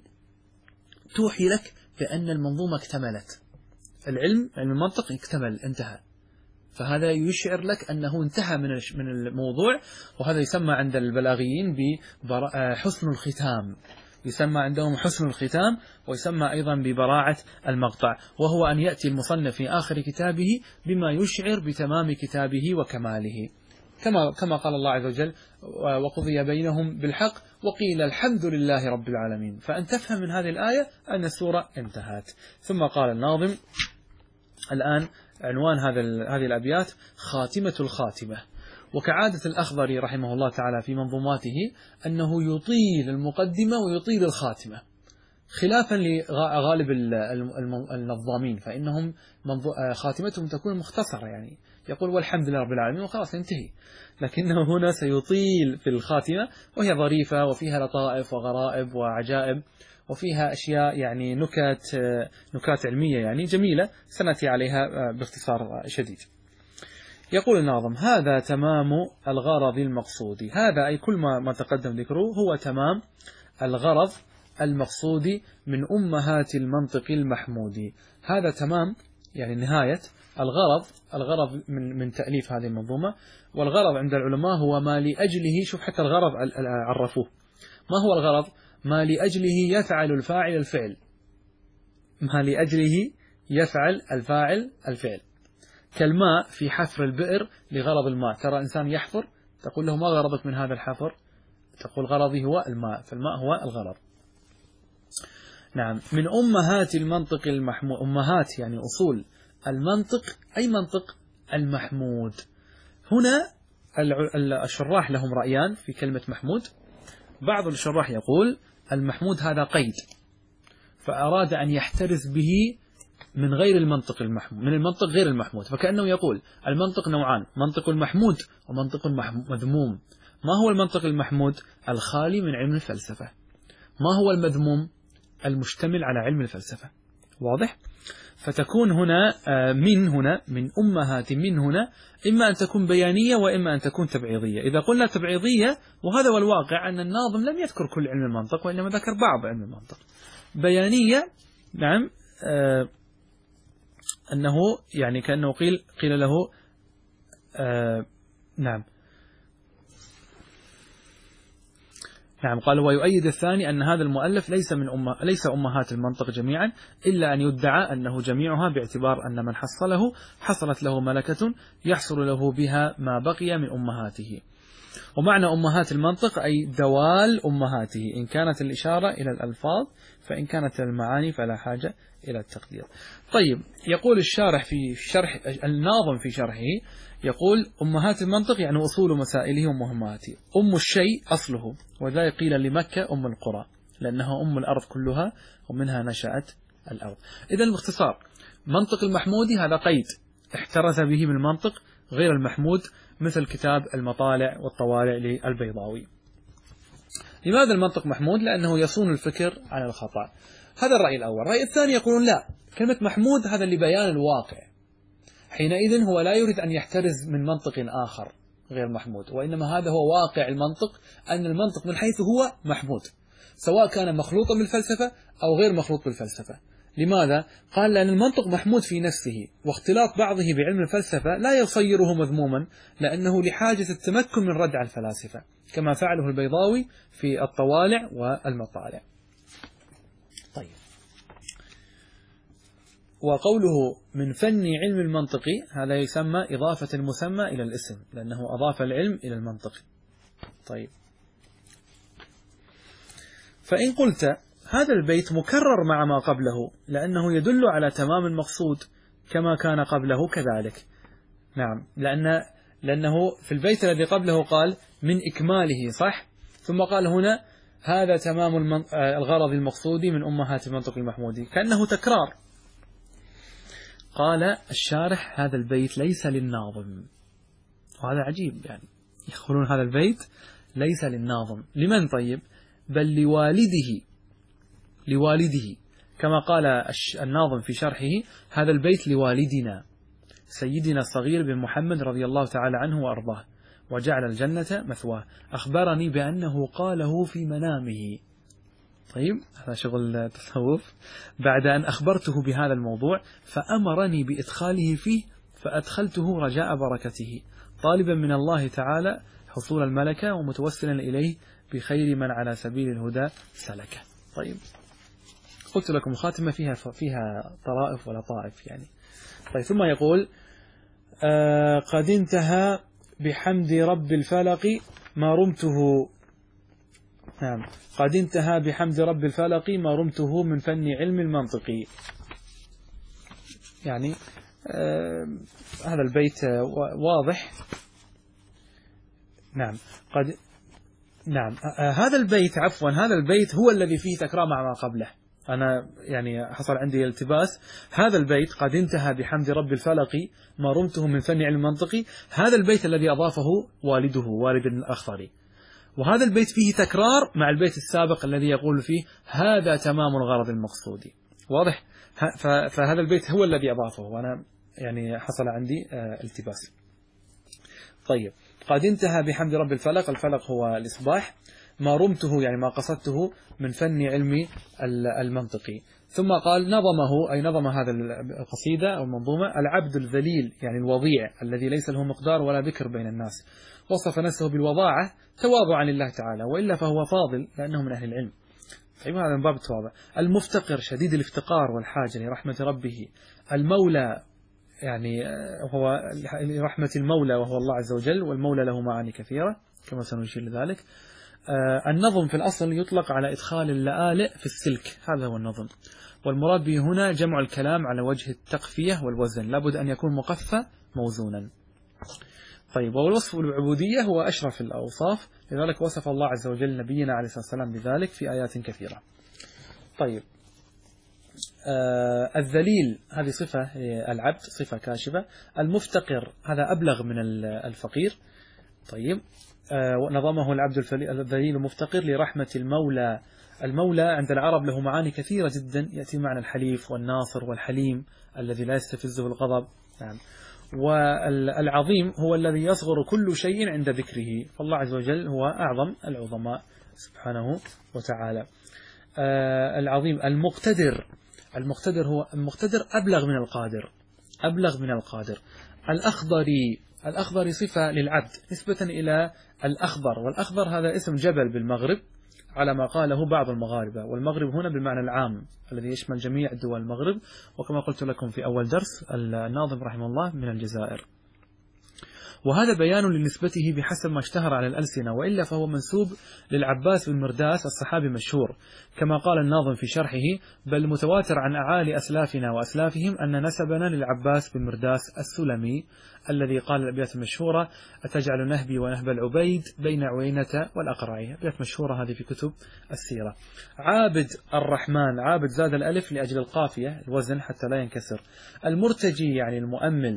توحي لك بأن المنظومة اكتملت، علم المنطق اكتمل انتهى، فهذا يشعر لك أنه انتهى من الموضوع، وهذا يسمى عند البلاغيين بحسن الختام، يسمى عندهم حسن الختام، ويسمى أيضا ببراعة المقطع، وهو أن يأتي المصنف في آخر كتابه بما يشعر بتمام كتابه وكماله، كما قال الله عز وجل وقضي بينهم بالحق وقيل الحمد لله رب العالمين. فأن تفهم من هذه الآية أن السورة انتهت. ثم قال الناظم الآن عنوان هذه الأبيات خاتمة الخاتمة. وكعادة الأخضري رحمه الله تعالى في منظوماته أنه يطيل المقدمة ويطيل الخاتمة، خلافا لغالب النظامين، فإنهم خاتمتهم تكون مختصرة، يعني يقول والحمد لله رب العالمين وخلاص ينتهي، لكنه هنا سيطيل في الخاتمة، وهي ظريفة وفيها لطائف وغرائب وعجائب، وفيها أشياء يعني نكات علمية يعني جميلة سنأتي عليها باختصار شديد. يقول الناظم هذا تمام الغرض المقصود. هذا أي كل ما تقدم ذكره هو تمام الغرض المقصود من أمهات المنطق المحمود. هذا تمام يعني نهاية الغرض من تأليف هذه المنظومة. والغرض عند العلماء هو ما لأجله، شوف حتى الغرض عرفوه، ما هو الغرض؟ ما لأجله يفعل الفاعل الفعل، ما لأجله يفعل الفاعل الفعل، كالماء في حفر البئر لغرض الماء. ترى إنسان يحفر تقول له ما غرضك من هذا الحفر؟ تقول غرضي هو الماء، فالماء هو الغرض. نعم. من أمهات المنطق المحمود، أمهات يعني أصول المنطق، أي منطق المحمود. هنا الشراح لهم رأيان في كلمة محمود. بعض الشراح يقول المحمود هذا قيد، فأراد أن يحترز به من غير المنطق المحمود، من المنطق غير المحمود، فكأنه يقول المنطق نوعان، منطق المحمود ومنطق مذموم. ما هو المنطق المحمود؟ الخالي من علم الفلسفة. ما هو المذموم؟ المشتمل على علم الفلسفة. واضح؟ فتكون هنا من أمهات من هنا إما أن تكون بيانية وإما أن تكون تبعيضية. إذا قلنا تبعيضية، وهذا هو الواقع أن الناظم لم يذكر كل علم المنطق وإنما ذكر بعض علم المنطق. بيانية نعم، أنه يعني كأنه قيل له نعم قال ويؤيد الثاني أن هذا المؤلف ليس أمهات المنطق جميعا، إلا أن يدعى أنه جميعها، باعتبار أن من حصله حصلت له ملكة يحصل له بها ما بقي من أمهاته. ومعنى أمهات المنطق أي دوال أمهاته، إن كانت الإشارة إلى الألفاظ، فإن كانت المعاني فلا حاجة إلى التقدير. طيب، يقول الشارح في شرح الناظم في شرحه، يقول أمهات المنطق يعني أصول مسائله ومهماته. أم الشيء أصله، وذلك قيل لمكة أم القرى، لأنها أم الأرض كلها ومنها نشأت الأرض. إذا باختصار منطق المحمودي هذا قيد احترز به من المنطق غير المحمود، مثل كتاب المطالع والطوالع للبيضاوي. لماذا المنطق محمود؟ لأنه يصون الفكر عن الخطأ. هذا الرأي الأول. الرأي الثاني يقولون لا، كلمة محمود هذا لبيان الواقع، حينئذ هو لا يريد أن يحترز من منطق آخر غير محمود، وإنما هذا هو واقع المنطق، أن المنطق من حيث هو محمود، سواء كان مخلوطا بالفلسفة أو غير مخلوط بالفلسفة. لماذا؟ قال لأن المنطق محمود في نفسه، واختلاط بعضه بعلم الفلسفة لا يصيره مذموما، لأنه لحاجة التمكن من ردع الفلاسفة، كما فعله البيضاوي في الطوالع والمطالع. طيب، وقوله من فن علم المنطق هذا يسمى إضافة المسمى إلى الاسم، لأنه أضاف العلم إلى المنطق. طيب، فإن قلت هذا البيت مكرر مع ما قبله لأنه يدل على تمام المقصود كما كان قبله كذلك. نعم، لأنه في البيت الذي قبله قال من إكماله، صح؟ ثم قال هنا هذا تمام الغرض المقصود من أمهات المنطق المحمودي، كأنه تكرار. قال الشارح هذا البيت ليس للناظم، وهذا عجيب، يعني يقولون هذا البيت ليس للناظم. لمن طيب؟ بل لوالده كما قال الناظم في شرحه هذا البيت لوالدنا سيدنا الصغير بن محمد رضي الله تعالى عنه وأرضاه وجعل الجنة مثواه، أخبرني بأنه قاله في منامه. طيب، هذا شغل تصوف. بعد أن أخبرته بهذا الموضوع فأمرني بإدخاله فيه فأدخلته رجاء بركته، طالبا من الله تعالى حصول الملكة ومتوسلا إليه بخير من على سبيل الهدى سلكه. طيب، قلت لكم خاتمة فيها طرائف ولطائف يعني. طيب، ثم يقول قد انتهى بحمد رب الفلق ما رمته. نعم، قد انتهى بحمد رب الفلق ما رمته من فن علم المنطق. يعني هذا البيت واضح. نعم هذا البيت هذا البيت هو الذي فيه تكرار مع ما قبله. أنا يعني حصل عندي التباس. هذا البيت قد انتهى بحمد رب الفلق ما رمته من فن علم المنطق، هذا البيت الذي أضافه والده والد الأخضري، وهذا البيت فيه تكرار مع البيت السابق الذي يقول فيه هذا تمام الغرض المقصود. واضح؟ فهذا البيت هو الذي أضافه، وأنا يعني حصل عندي التباس. طيب، قد انتهى بحمد رب الفلق، الفلق هو الإصباح، ما رمته يعني ما قصدته من فن علم المنطقي. ثم قال نظمه، أي نظم هذا القصيدة أو المنظومة العبد الذليل يعني الوضيع الذي ليس له مقدار ولا ذكر بين الناس، وصف نفسه بالوضاعة تواضعا لله تعالى، وإلا فهو فاضل لأنه من أهل العلم. طيب، هذا من باب التواضع. المفتقر شديد الافتقار والحاجة لرحمة ربه، المولى يعني هو رحمة المولى وهو الله عز وجل، والمولى له معاني كثيرة كما سنشير لذلك. النظم في الأصل يطلق على إدخال اللآلئ في السلك، هذا هو النظم، والمراد به هنا جمع الكلام على وجه التقفية والوزن، لابد أن يكون مقفى موزونا. طيب، والوصف بالعبودية هو أشرف الأوصاف، لذلك وصف الله عز وجل نبينا عليه الصلاة والسلام بذلك في آيات كثيرة. طيب، الذليل هذه صفة العبد، صفة كاشفة. المفتقر هذا أبلغ من الفقير. طيب، نظمه العبد الذليل المفتقر لرحمة المولى. المولى عند العرب له معاني كثيرة جدا، يأتي معنى الحليف والناصر والحليم الذي لا يستفزه الغضب. نعم. والعظيم هو الذي يصغر كل شيء عند ذكره، فالله عز وجل هو أعظم العظماء سبحانه وتعالى. العظيم. المقتدر هو المقتدر أبلغ من القادر. الأخضر صفة للعبد نسبة إلى الأخضر، والأخضر هذا اسم جبل بالمغرب على ما قاله بعض المغاربة، والمغرب هنا بالمعنى العام الذي يشمل جميع دول المغرب، وكما قلت لكم في أول درس الناظم رحمه الله من الجزائر. وهذا بيان لنسبته بحسب ما اشتهر على الألسنة، وإلا فهو منسوب للعباس بن مرداس الصحابي مشهور، كما قال الناظم في شرحه بل متواتر عن أعالي أسلافنا وأسلافهم أن نسبنا للعباس بن مرداس السلمي الذي قال الأبيات المشهورة أتجعل نهبي ونهب العبيد بين عوينة والأقرع. أبيات مشهورة هذه في كتب السيرة. عابد الرحمن، عابد زاد الألف لأجل القافية الوزن حتى لا ينكسر. المرتجي يعني المؤمل،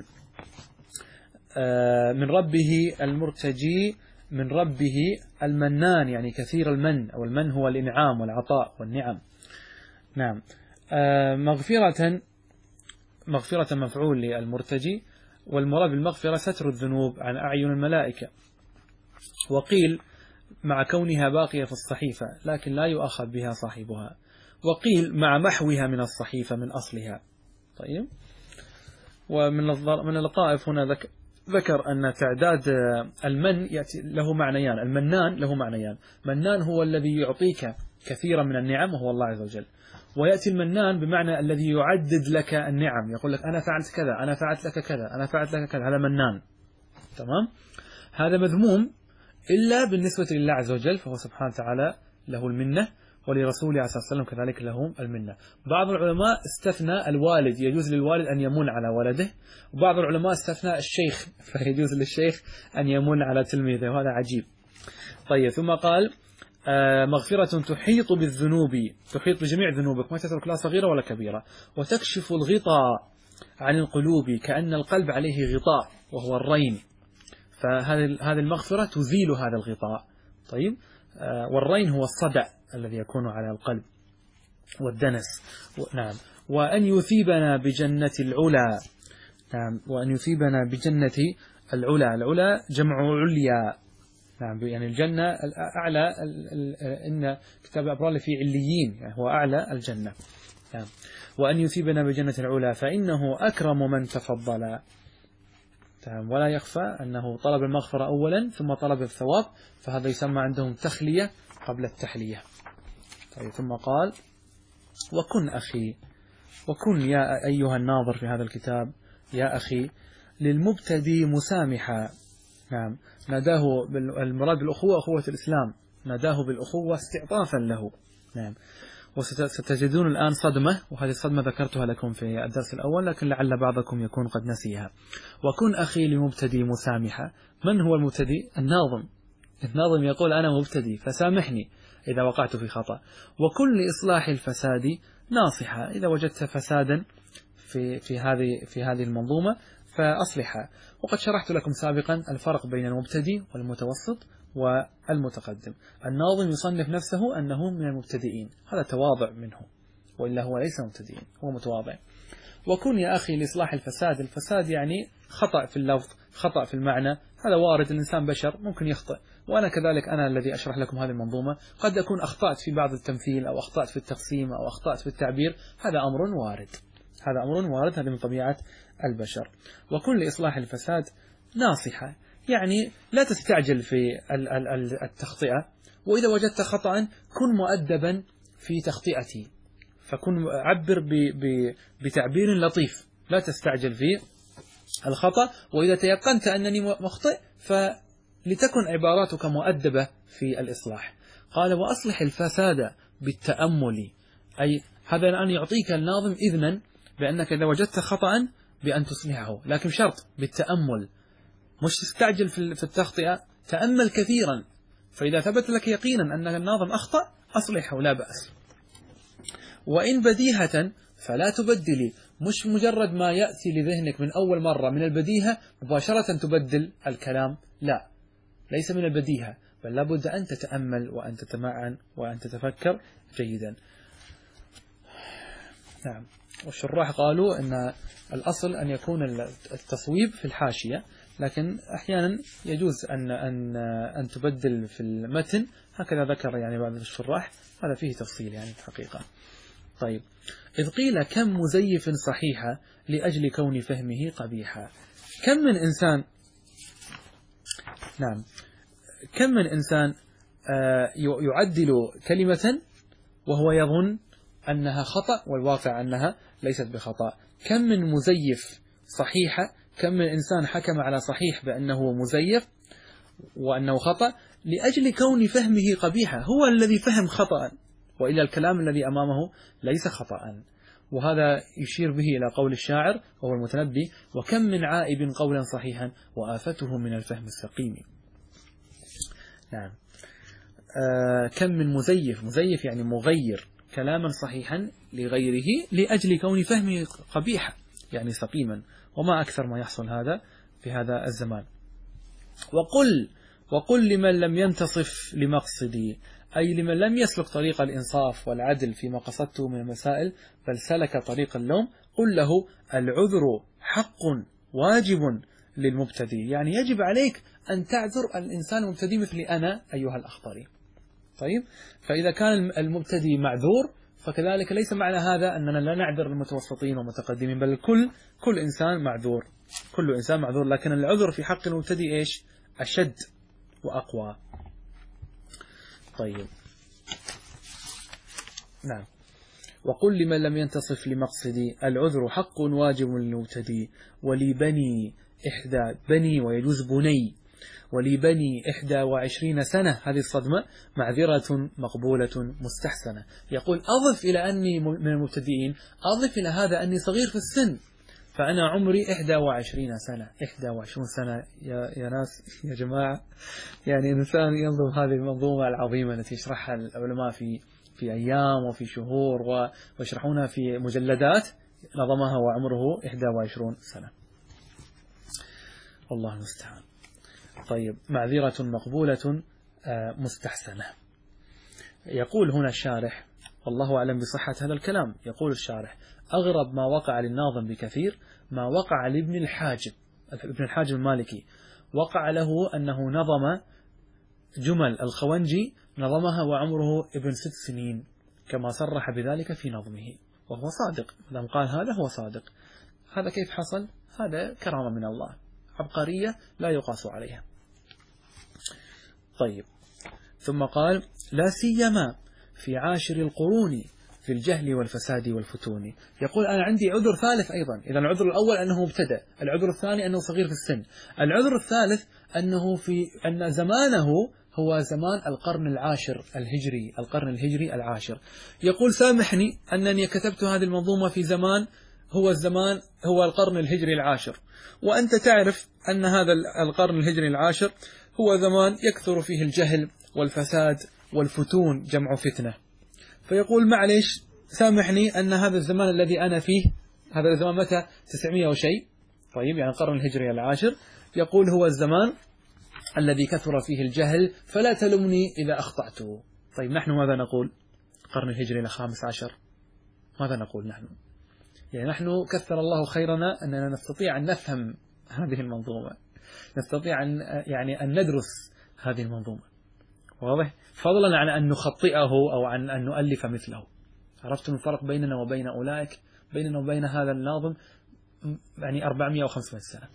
من ربه المرتجي من ربه المنان يعني كثير المن، أو المن هو الإنعام والعطاء والنعم. نعم. مغفرة مفعول للمرتجي، والمراد بالمغفرة ستر الذنوب عن أعين الملائكة. وقيل مع كونها باقية في الصحيفة لكن لا يؤخذ بها صاحبها، وقيل مع محوها من الصحيفة من أصلها. طيب، ومن اللطائف هنا ذكر أن تعداد المن يأتي له معنيان. المنان له معنيان، منان هو الذي يعطيك كثيرا من النعم وهو الله عز وجل، ويأتي المنان بمعنى الذي يعدد لك النعم، يقول لك أنا فعلت كذا، أنا فعلت لك كذا، أنا فعلت لك كذا، هذا منان. تمام؟ هذا مذموم إلا بالنسبة لله عز وجل، فهو سبحانه وتعالى له المنة، ولرسوله عليه الصلاة والسلام كذلك له المنة. بعض العلماء استثنى الوالد، يجوز للوالد أن يمن على ولده، وبعض العلماء استثنى الشيخ، فيجوز للشيخ أن يمن على تلميذه، وهذا عجيب. طيب، ثم قال مغفرة تحيط بالذنوب، تحيط بجميع ذنوبك، ما تترك لا صغيرة ولا كبيرة، وتكشف الغطاء عن القلوب كأن القلب عليه غطاء وهو الرين، فهذه المغفرة تزيل هذا الغطاء. طيب، والرين هو الصدع الذي يكون على القلب والدنس. نعم. وأن يثيبنا بجنة العلا. نعم. وأن يثيبنا بجنة العلا. العلا جمع عليا. نعم. يعني الجنة أعلى. إن كتاب الأبرار في عليين، يعني هو أعلى الجنة. نعم. وأن يثيبنا بجنة العلا فإنه أكرم من تفضل. ولا يخفى أنه طلب المغفرة أولا ثم طلب الثواب، فهذا يسمى عندهم تخلية قبل التحلية. طيب، ثم قال وكن أخي، وكن يا أيها الناظر في هذا الكتاب يا أخي للمبتدي مسامحا. نعم. ناداه المراد بالأخوة أخوة الإسلام، ناداه بالأخوة استعطافا له. نعم. وستجدون الآن صدمة، وهذه الصدمة ذكرتها لكم في الدرس الأول، لكن لعل بعضكم يكون قد نسيها. وكن أخي لمبتدي مسامحا. من هو المبتدي؟ الناظم. الناظم يقول أنا مبتدي فسامحني إذا وقعت في خطأ. وكن لإصلاح الفساد ناصحا. إذا وجدت فسادا في هذه المنظومة فأصلحها. وقد شرحت لكم سابقا الفرق بين المبتدي والمتوسط والمتقدم. الناظم يصنف نفسه أنه من المبتدئين، هذا تواضع منه، وإلا هو ليس مبتدئين، هو متواضع. وكن يا أخي لإصلاح الفساد. الفساد يعني خطأ في اللفظ، خطأ في المعنى، هذا وارد، الإنسان بشر ممكن يخطئ، وأنا كذلك، أنا الذي أشرح لكم هذه المنظومة قد أكون أخطأت في بعض التمثيل أو أخطأت في التقسيم أو أخطأت في التعبير، هذا أمر وارد، هذا أمر وارد، هذا من طبيعة البشر. وكن لإصلاح الفساد ناصحة، يعني لا تستعجل في التخطئة، وإذا وجدت خطأ كن مؤدبا في تخطئتي، فكن عبر بتعبير لطيف، لا تستعجل في الخطأ، وإذا تيقنت أنني مخطئ فلتكن عباراتك مؤدبة في الإصلاح. قال وأصلح الفساد بالتأمل، أي هذا الآن يعطيك الناظم إذنا بأنك إذا وجدت خطأ بأن تصلحه، لكن شرط بالتأمل، مش تستعجل في التخطئة، تأمل كثيرا، فإذا ثبت لك يقينا أن الناظم أخطأ أصلحه لا بأس. وإن بديهة فلا تبدلي، مش مجرد ما يأتي لذهنك من أول مرة من البديهة مباشرة تبدل الكلام، لا، ليس من البديهة، بل لابد أن تتأمل وأن تتمعن وأن تتفكر جيدا. نعم. والشراح قالوا أن الأصل أن يكون التصويب في الحاشية، لكن أحيانا يجوز أن تبدل في المتن، هكذا ذكر يعني بعض الشراح، هذا فيه تفصيل يعني الحقيقة. طيب، إذ قيل كم مزيف صحيحة لأجل كون فهمه قبيحة. كم من إنسان، نعم، كم من إنسان يعدل كلمة وهو يظن أنها خطأ والواقع أنها ليست بخطأ. كم من مزيف صحيحة، كم من إنسان حكم على صحيح بأنه مزيف وأنه خطأ لأجل كون فهمه قبيحة، هو الذي فهم خطأ، وإلا الكلام الذي أمامه ليس خطأ. وهذا يشير به إلى قول الشاعر وهو المتنبي: وكم من عائب قولا صحيحا وآفته من الفهم السقيم. نعم. كم من مزيف يعني مغير كلاما صحيحا لغيره لأجل كون فهمه قبيحا يعني سقيما، وما أكثر ما يحصل هذا في هذا الزمان. وقل لمن لم ينتصف لمقصدي، أي لمن لم يسلك طريق الإنصاف والعدل فيما قصدته من المسائل بل سلك طريق اللوم، قل له العذر حق واجب للمبتدي، يعني يجب عليك أن تعذر الإنسان المبتدي مثلي أنا أيها الأخضري. طيب، فإذا كان المبتدي معذور فكذلك ليس معنى هذا أننا لا نعذر المتوسطين والمتقدمين، بل كل إنسان معذور، كل إنسان معذور، لكن العذر في حق المبتدي إيش؟ أشد وأقوى. طيب، نعم. وقل لمن لم ينتصف لمقصدي العذر حق واجب للمبتدي ولي بني إحدى بني ويجوز بني ولي بني 21 سنة هذه الصدمة معذرة مقبولة مستحسنة. يقول أضف إلى أني من المبتدئين، أضف إلى هذا أني صغير في السن، فأنا عمري 21 سنة. 21 سنة يا ناس يا جماعة، يعني إنسان ينظر هذه المنظومة العظيمة التي يشرحها العلماء في أيام وفي شهور ويشرحونها في مجلدات، نظمها وعمره 21 سنة. والله المستعان. طيب، معذرة مقبولة مستحسنة. يقول هنا الشارح والله أعلم بصحة هذا الكلام، يقول الشارح: أغرب ما وقع للناظم بكثير ما وقع لابن الحاجب. ابن الحاجب المالكي وقع له أنه نظم جمل الخونجي، نظمها وعمره ابن 6 سنين، كما صرح بذلك في نظمه، وهو صادق. لم قال هذا هو صادق. هذا كيف حصل؟ هذا كرامة من الله، عبقرية لا يقاس عليها. طيب، ثم قال: لا سيما في عاشر القرون في الجهل والفساد والفتون. يقول: أنا عندي عذر ثالث أيضا. إذا العذر الأول أنه مبتدأ، العذر الثاني أنه صغير في السن، العذر الثالث أن زمانه هو زمان القرن العاشر الهجري، القرن الهجري العاشر. يقول: سامحني أنني كتبت هذه المنظومة في زمان هو القرن الهجري العاشر، وأنت تعرف أن هذا القرن الهجري العاشر هو زمان يكثر فيه الجهل والفساد والفتون، جمع فتنة. فيقول: معليش، سامحني أن هذا الزمان الذي أنا فيه، هذا الزمان متى 900 وشيء، طيب يعني القرن الهجري العاشر، يقول هو الزمان الذي كثر فيه الجهل، فلا تلمني إذا أخطأته. طيب، نحن ماذا نقول؟ القرن الهجري الخامس عشر، ماذا نقول نحن؟ يعني نحن كثر الله خيرنا أننا نستطيع أن نفهم هذه المنظومة، نستطيع أن ندرس هذه المنظومة، واضح؟ فضلا عن أن نخطئه أو عن أن نؤلف مثله. عرفتم الفرق بيننا وبين أولئك؟ بيننا وبين هذا الناظم يعني 400 أو 500 سنة.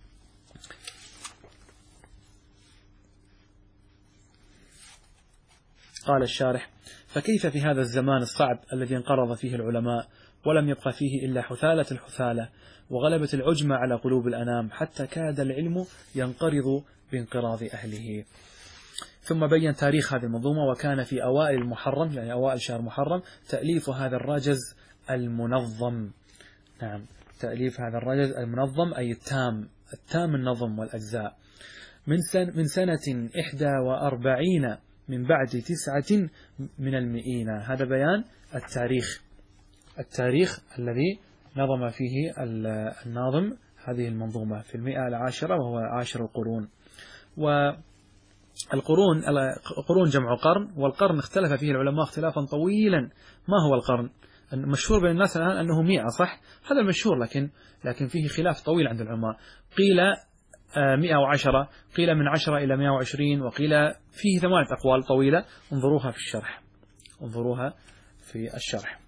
قال الشارح: فكيف في هذا الزمان الصعب الذي انقرض فيه العلماء ولم يبقى فيه إلا حثالة الحثالة، وغلبت العجمة على قلوب الأنام، حتى كاد العلم ينقرض بانقراض أهله. ثم بين تاريخ هذه المنظومة، وكان في أوائل المحرم، يعني أوائل شهر محرم، تأليف هذا الرجز المنظم. نعم، تأليف هذا الرجز المنظم أي التام النظم والأجزاء، من سنة 41 من بعد 9 من المئين. هذا بيان التاريخ الذي نظم فيه الناظم هذه المنظومة في 110، وهو 10 القرون. القرون جمع قرن، والقرن اختلف فيه العلماء اختلافا طويلا. ما هو القرن؟ المشهور بين الناس الآن أنه 100، صح؟ هذا المشهور، لكن فيه خلاف طويل عند العلماء. قيل 110، قيل من 10 إلى 120، وقيل فيه 8 أقوال طويلة. انظروها في الشرح.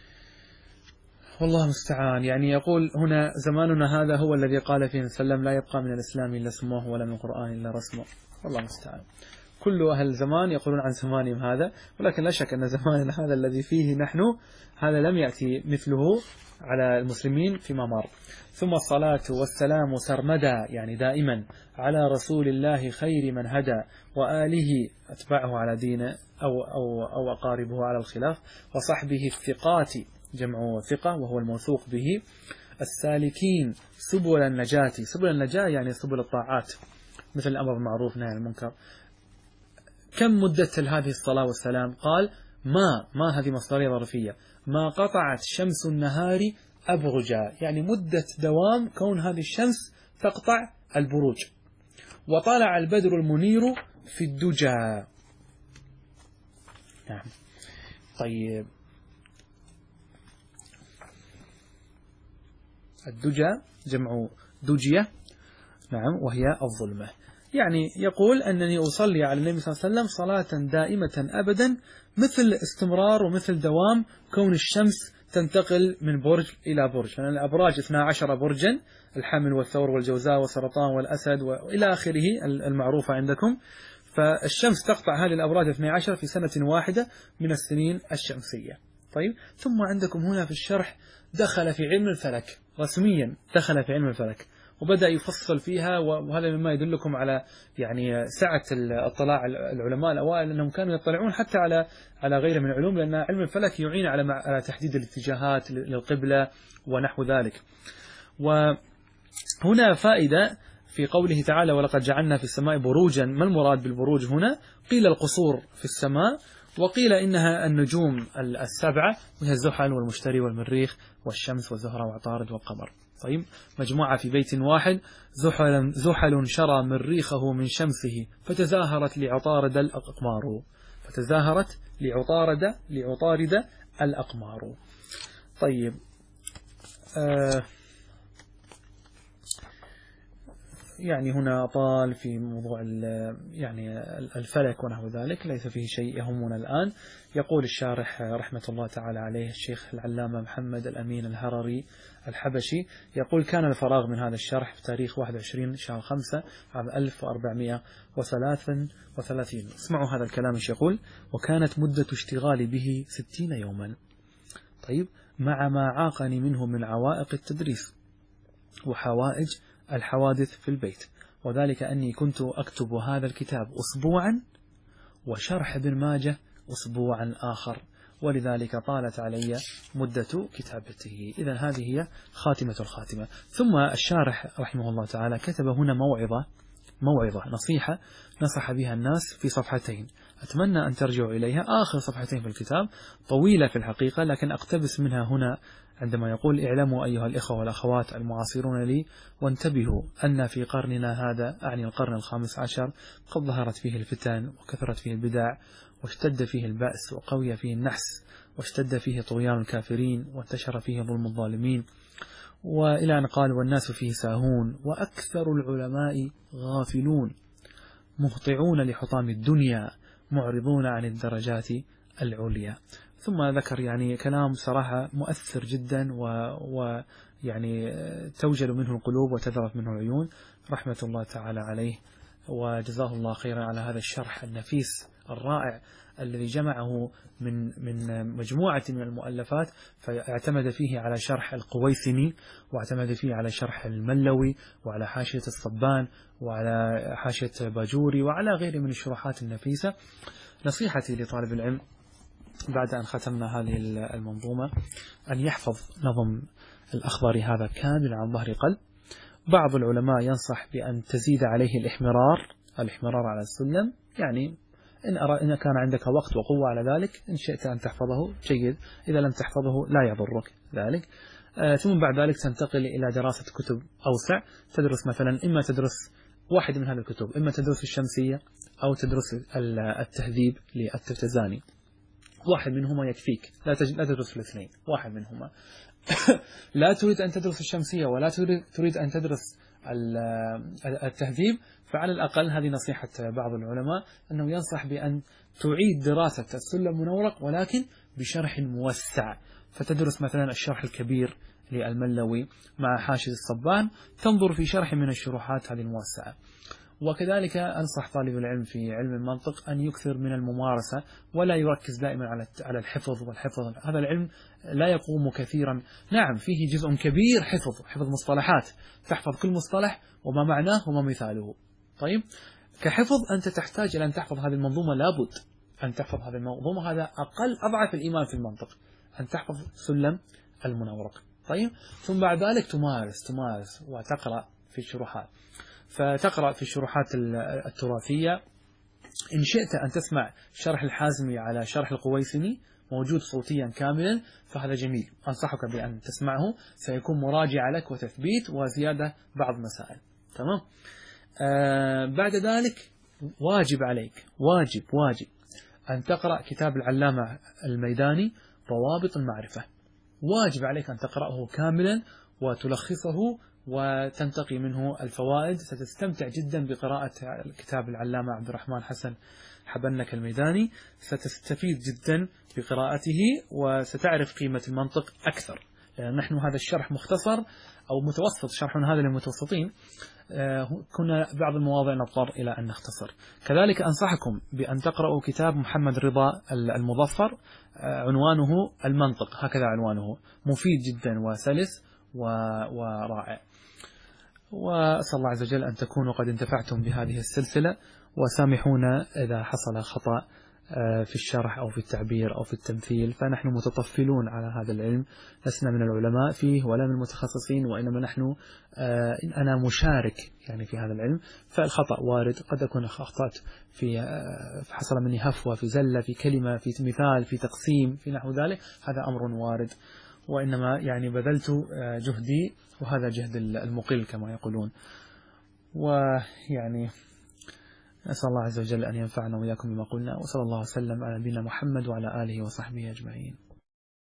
والله المستعان. يعني يقول هنا: زماننا هذا هو الذي قال فيه وسلم: لا يبقى من الإسلام إلا اسمه، ولا من القرآن إلا رسمه. والله المستعان. كل أهل الزمان يقولون عن زمانهم هذا، ولكن لا شك أن زماننا هذا الذي فيه نحن، هذا لم يأتي مثله على المسلمين فيما مر. ثم الصلاة والسلام سرمدا، يعني دائما، على رسول الله خير من هدى، وآله أتبعه على دينه أو أقاربه على الخلاف، وصحبه الثقات، جمع ثقة وهو الموثوق به، السالكين سبل النجاة. سبل النجاة يعني سبل الطاعات، مثل الأمر بالمعروف والنهي عن المنكر. كم مدة هذه الصلاة والسلام؟ قال: ما هذه مصدرية ظرفية، ما قطعت شمس النهار أبرجا، يعني مدة دوام كون هذه الشمس تقطع البروج، وطلع البدر المنير في الدجى. نعم. طيب، الدجى جمع دجية، نعم، وهي الظلمة. يعني يقول أنني أصلي على النبي صلى الله عليه وسلم صلاة دائمة أبدا، مثل استمرار ومثل دوام كون الشمس تنتقل من برج إلى برج. لأن الأبراج 12 برجا: الحمل والثور والجوزاء والسرطان والأسد وإلى آخره المعروفة عندكم. فالشمس تقطع هذه الأبراج 12 في سنة واحدة من السنين الشمسية. طيب، ثم عندكم هنا في الشرح دخل في علم الفلك رسميا، دخل في علم الفلك وبدأ يفصل فيها، وهذا مما يدلكم على يعني سعة اطلاع العلماء الأوائل، أنهم كانوا يطلعون حتى على غيره من العلوم، لأن علم الفلك يعين على تحديد الاتجاهات للقبلة ونحو ذلك. وهنا فائدة في قوله تعالى ولقد جعلنا في السماء بروجا. ما المراد بالبروج هنا؟ قيل القصور في السماء، وقيل إنها النجوم السبعة، وهي الزحل والمشتري والمريخ والشمس والزهرة وعطارد والقمر. طيب، مجموعة في بيت واحد: زحل شرى مريخه من شمسه فتزاهرت لعطارد الأقمار، فتزاهرت لعطارد الأقمار. طيب، يعني هنا طال في موضوع يعني الفلك ونحو ذلك، ليس فيه شيء يهمنا الآن. يقول الشارح رحمة الله تعالى عليه الشيخ العلامة محمد الأمين الهرري الحبشي، يقول: كان الفراغ من هذا الشرح في تاريخ 21 شهر 5 عام 1433. اسمعوا هذا الكلام ايش يقول: وكانت مدة اشتغالي به 60 يوما. طيب، مع ما عاقني منه من عوائق التدريس وحوائج الحوادث في البيت، وذلك أني كنت أكتب هذا الكتاب أسبوعا وشرح ابن ماجه أسبوعا آخر، ولذلك طالت علي مدة كتابته. إذن هذه هي خاتمة الخاتمة. ثم الشارح رحمه الله تعالى كتب هنا موعظة نصيحة نصح بها الناس في صفحتين، أتمنى أن ترجعوا إليها. آخر صفحتين في الكتاب طويلة في الحقيقة، لكن أقتبس منها هنا عندما يقول: اعلموا أيها الإخوة والأخوات المعاصرون لي وانتبهوا أن في قرننا هذا، أعني القرن ال15، قد ظهرت فيه الفتن وكثرت فيه البدع واشتد فيه البأس وقوي فيه النحس واشتد فيه طغيان الكافرين وانتشر فيه ظلم الظالمين، وإلى أن قال: والناس فيه ساهون وأكثر العلماء غافلون مهطعون لحطام الدنيا معرضون عن الدرجات العليا. ثم ذكر يعني كلام صراحة مؤثر جدا، ويعني توجل منه القلوب وتذرف منه العيون، رحمة الله تعالى عليه، وجزاه الله خيرا على هذا الشرح النفيس الرائع الذي جمعه من مجموعة من المؤلفات، فاعتمد فيه على شرح القويثمي، واعتمد فيه على شرح الملوي، وعلى حاشية الصبان، وعلى حاشية باجوري، وعلى غيره من الشروحات النفيسة. نصيحتي لطالب العلم بعد أن ختمنا هذه المنظومة أن يحفظ نظم الأخضري هذا كامل عن ظهر قلب. بعض العلماء ينصح بأن تزيد عليه الإحمرار على السلم، يعني إن كان عندك وقت وقوة على ذلك، إن شئت أن تحفظه جيد، إذا لم تحفظه لا يضرك ذلك. ثم بعد ذلك تنتقل إلى دراسة كتب أوسع، تدرس مثلا، إما تدرس واحد من هذه الكتب، إما تدرس الشمسية أو تدرس التهذيب للتفتزاني، واحد منهما يكفيك، لا تدرس الاثنين، واحد منهما. لا تريد أن تدرس الشمسية ولا تريد أن تدرس التهذيب، فعلى الأقل هذه نصيحة بعض العلماء أنه ينصح بأن تعيد دراسة السلم المنورق ولكن بشرح موسع، فتدرس مثلا الشرح الكبير للملوي مع حاشية الصبان، تنظر في شرح من الشروحات هذه الموسعة. وكذلك أنصح طالب العلم في علم المنطق أن يكثر من الممارسة، ولا يركز دائما على الحفظ والحفظ. هذا العلم لا يقوم كثيرا، نعم فيه جزء كبير حفظ مصطلحات، تحفظ كل مصطلح وما معناه وما مثاله. طيب، كحفظ أنت تحتاج إلى أن تحفظ هذه المنظومة، لابد أن تحفظ هذه المنظومة، هذا أضعف الإيمان في المنطق، أن تحفظ سلم المنورق. طيب، ثم بعد ذلك تمارس وتقرأ في الشروحات، فتقرأ في الشروحات التراثية. إن شئت أن تسمع شرح الحازمي على شرح القويثمي موجود صوتيا كاملا، فهذا جميل، أنصحك بأن تسمعه، سيكون مراجعة لك وتثبيت وزيادة بعض مسائل. تمام. بعد ذلك واجب عليك، واجب أن تقرأ كتاب العلامة الميداني روابط المعرفة، واجب عليك أن تقرأه كاملا وتلخصه وتنتقي منه الفوائد. ستستمتع جدا بقراءة كتاب العلامة عبد الرحمن حسن حبنك الميداني، ستستفيد جدا بقراءته وستعرف قيمة المنطق أكثر، يعني نحن هذا الشرح مختصر أو متوسط، شرحنا هذا للمتوسطين، كنا بعض المواضع نضطر إلى أن نختصر. كذلك أنصحكم بأن تقرأوا كتاب محمد رضا المظفر، عنوانه المنطق، هكذا عنوانه، مفيد جدا وسلس ورائع. وأسأل الله عز وجل أن تكونوا قد انتفعتم بهذه السلسلة، وسامحونا إذا حصل خطأ في الشرح أو في التعبير أو في التمثيل، فنحن متطفلون على هذا العلم، لسنا من العلماء فيه ولا من المتخصصين، وإنما نحن أنا مشارك يعني في هذا العلم، فالخطأ وارد، قد أكون أخطأت في حصل مني هفوة في زلة في كلمة في مثال في تقسيم في نحو ذلك، هذا أمر وارد، وإنما يعني بذلت جهدي، وهذا جهد المقل كما يقولون. ويعني أسأل الله عز وجل أن ينفعنا وإياكم بما قلنا، وصلى الله وسلم على نبينا محمد وعلى آله وصحبه أجمعين.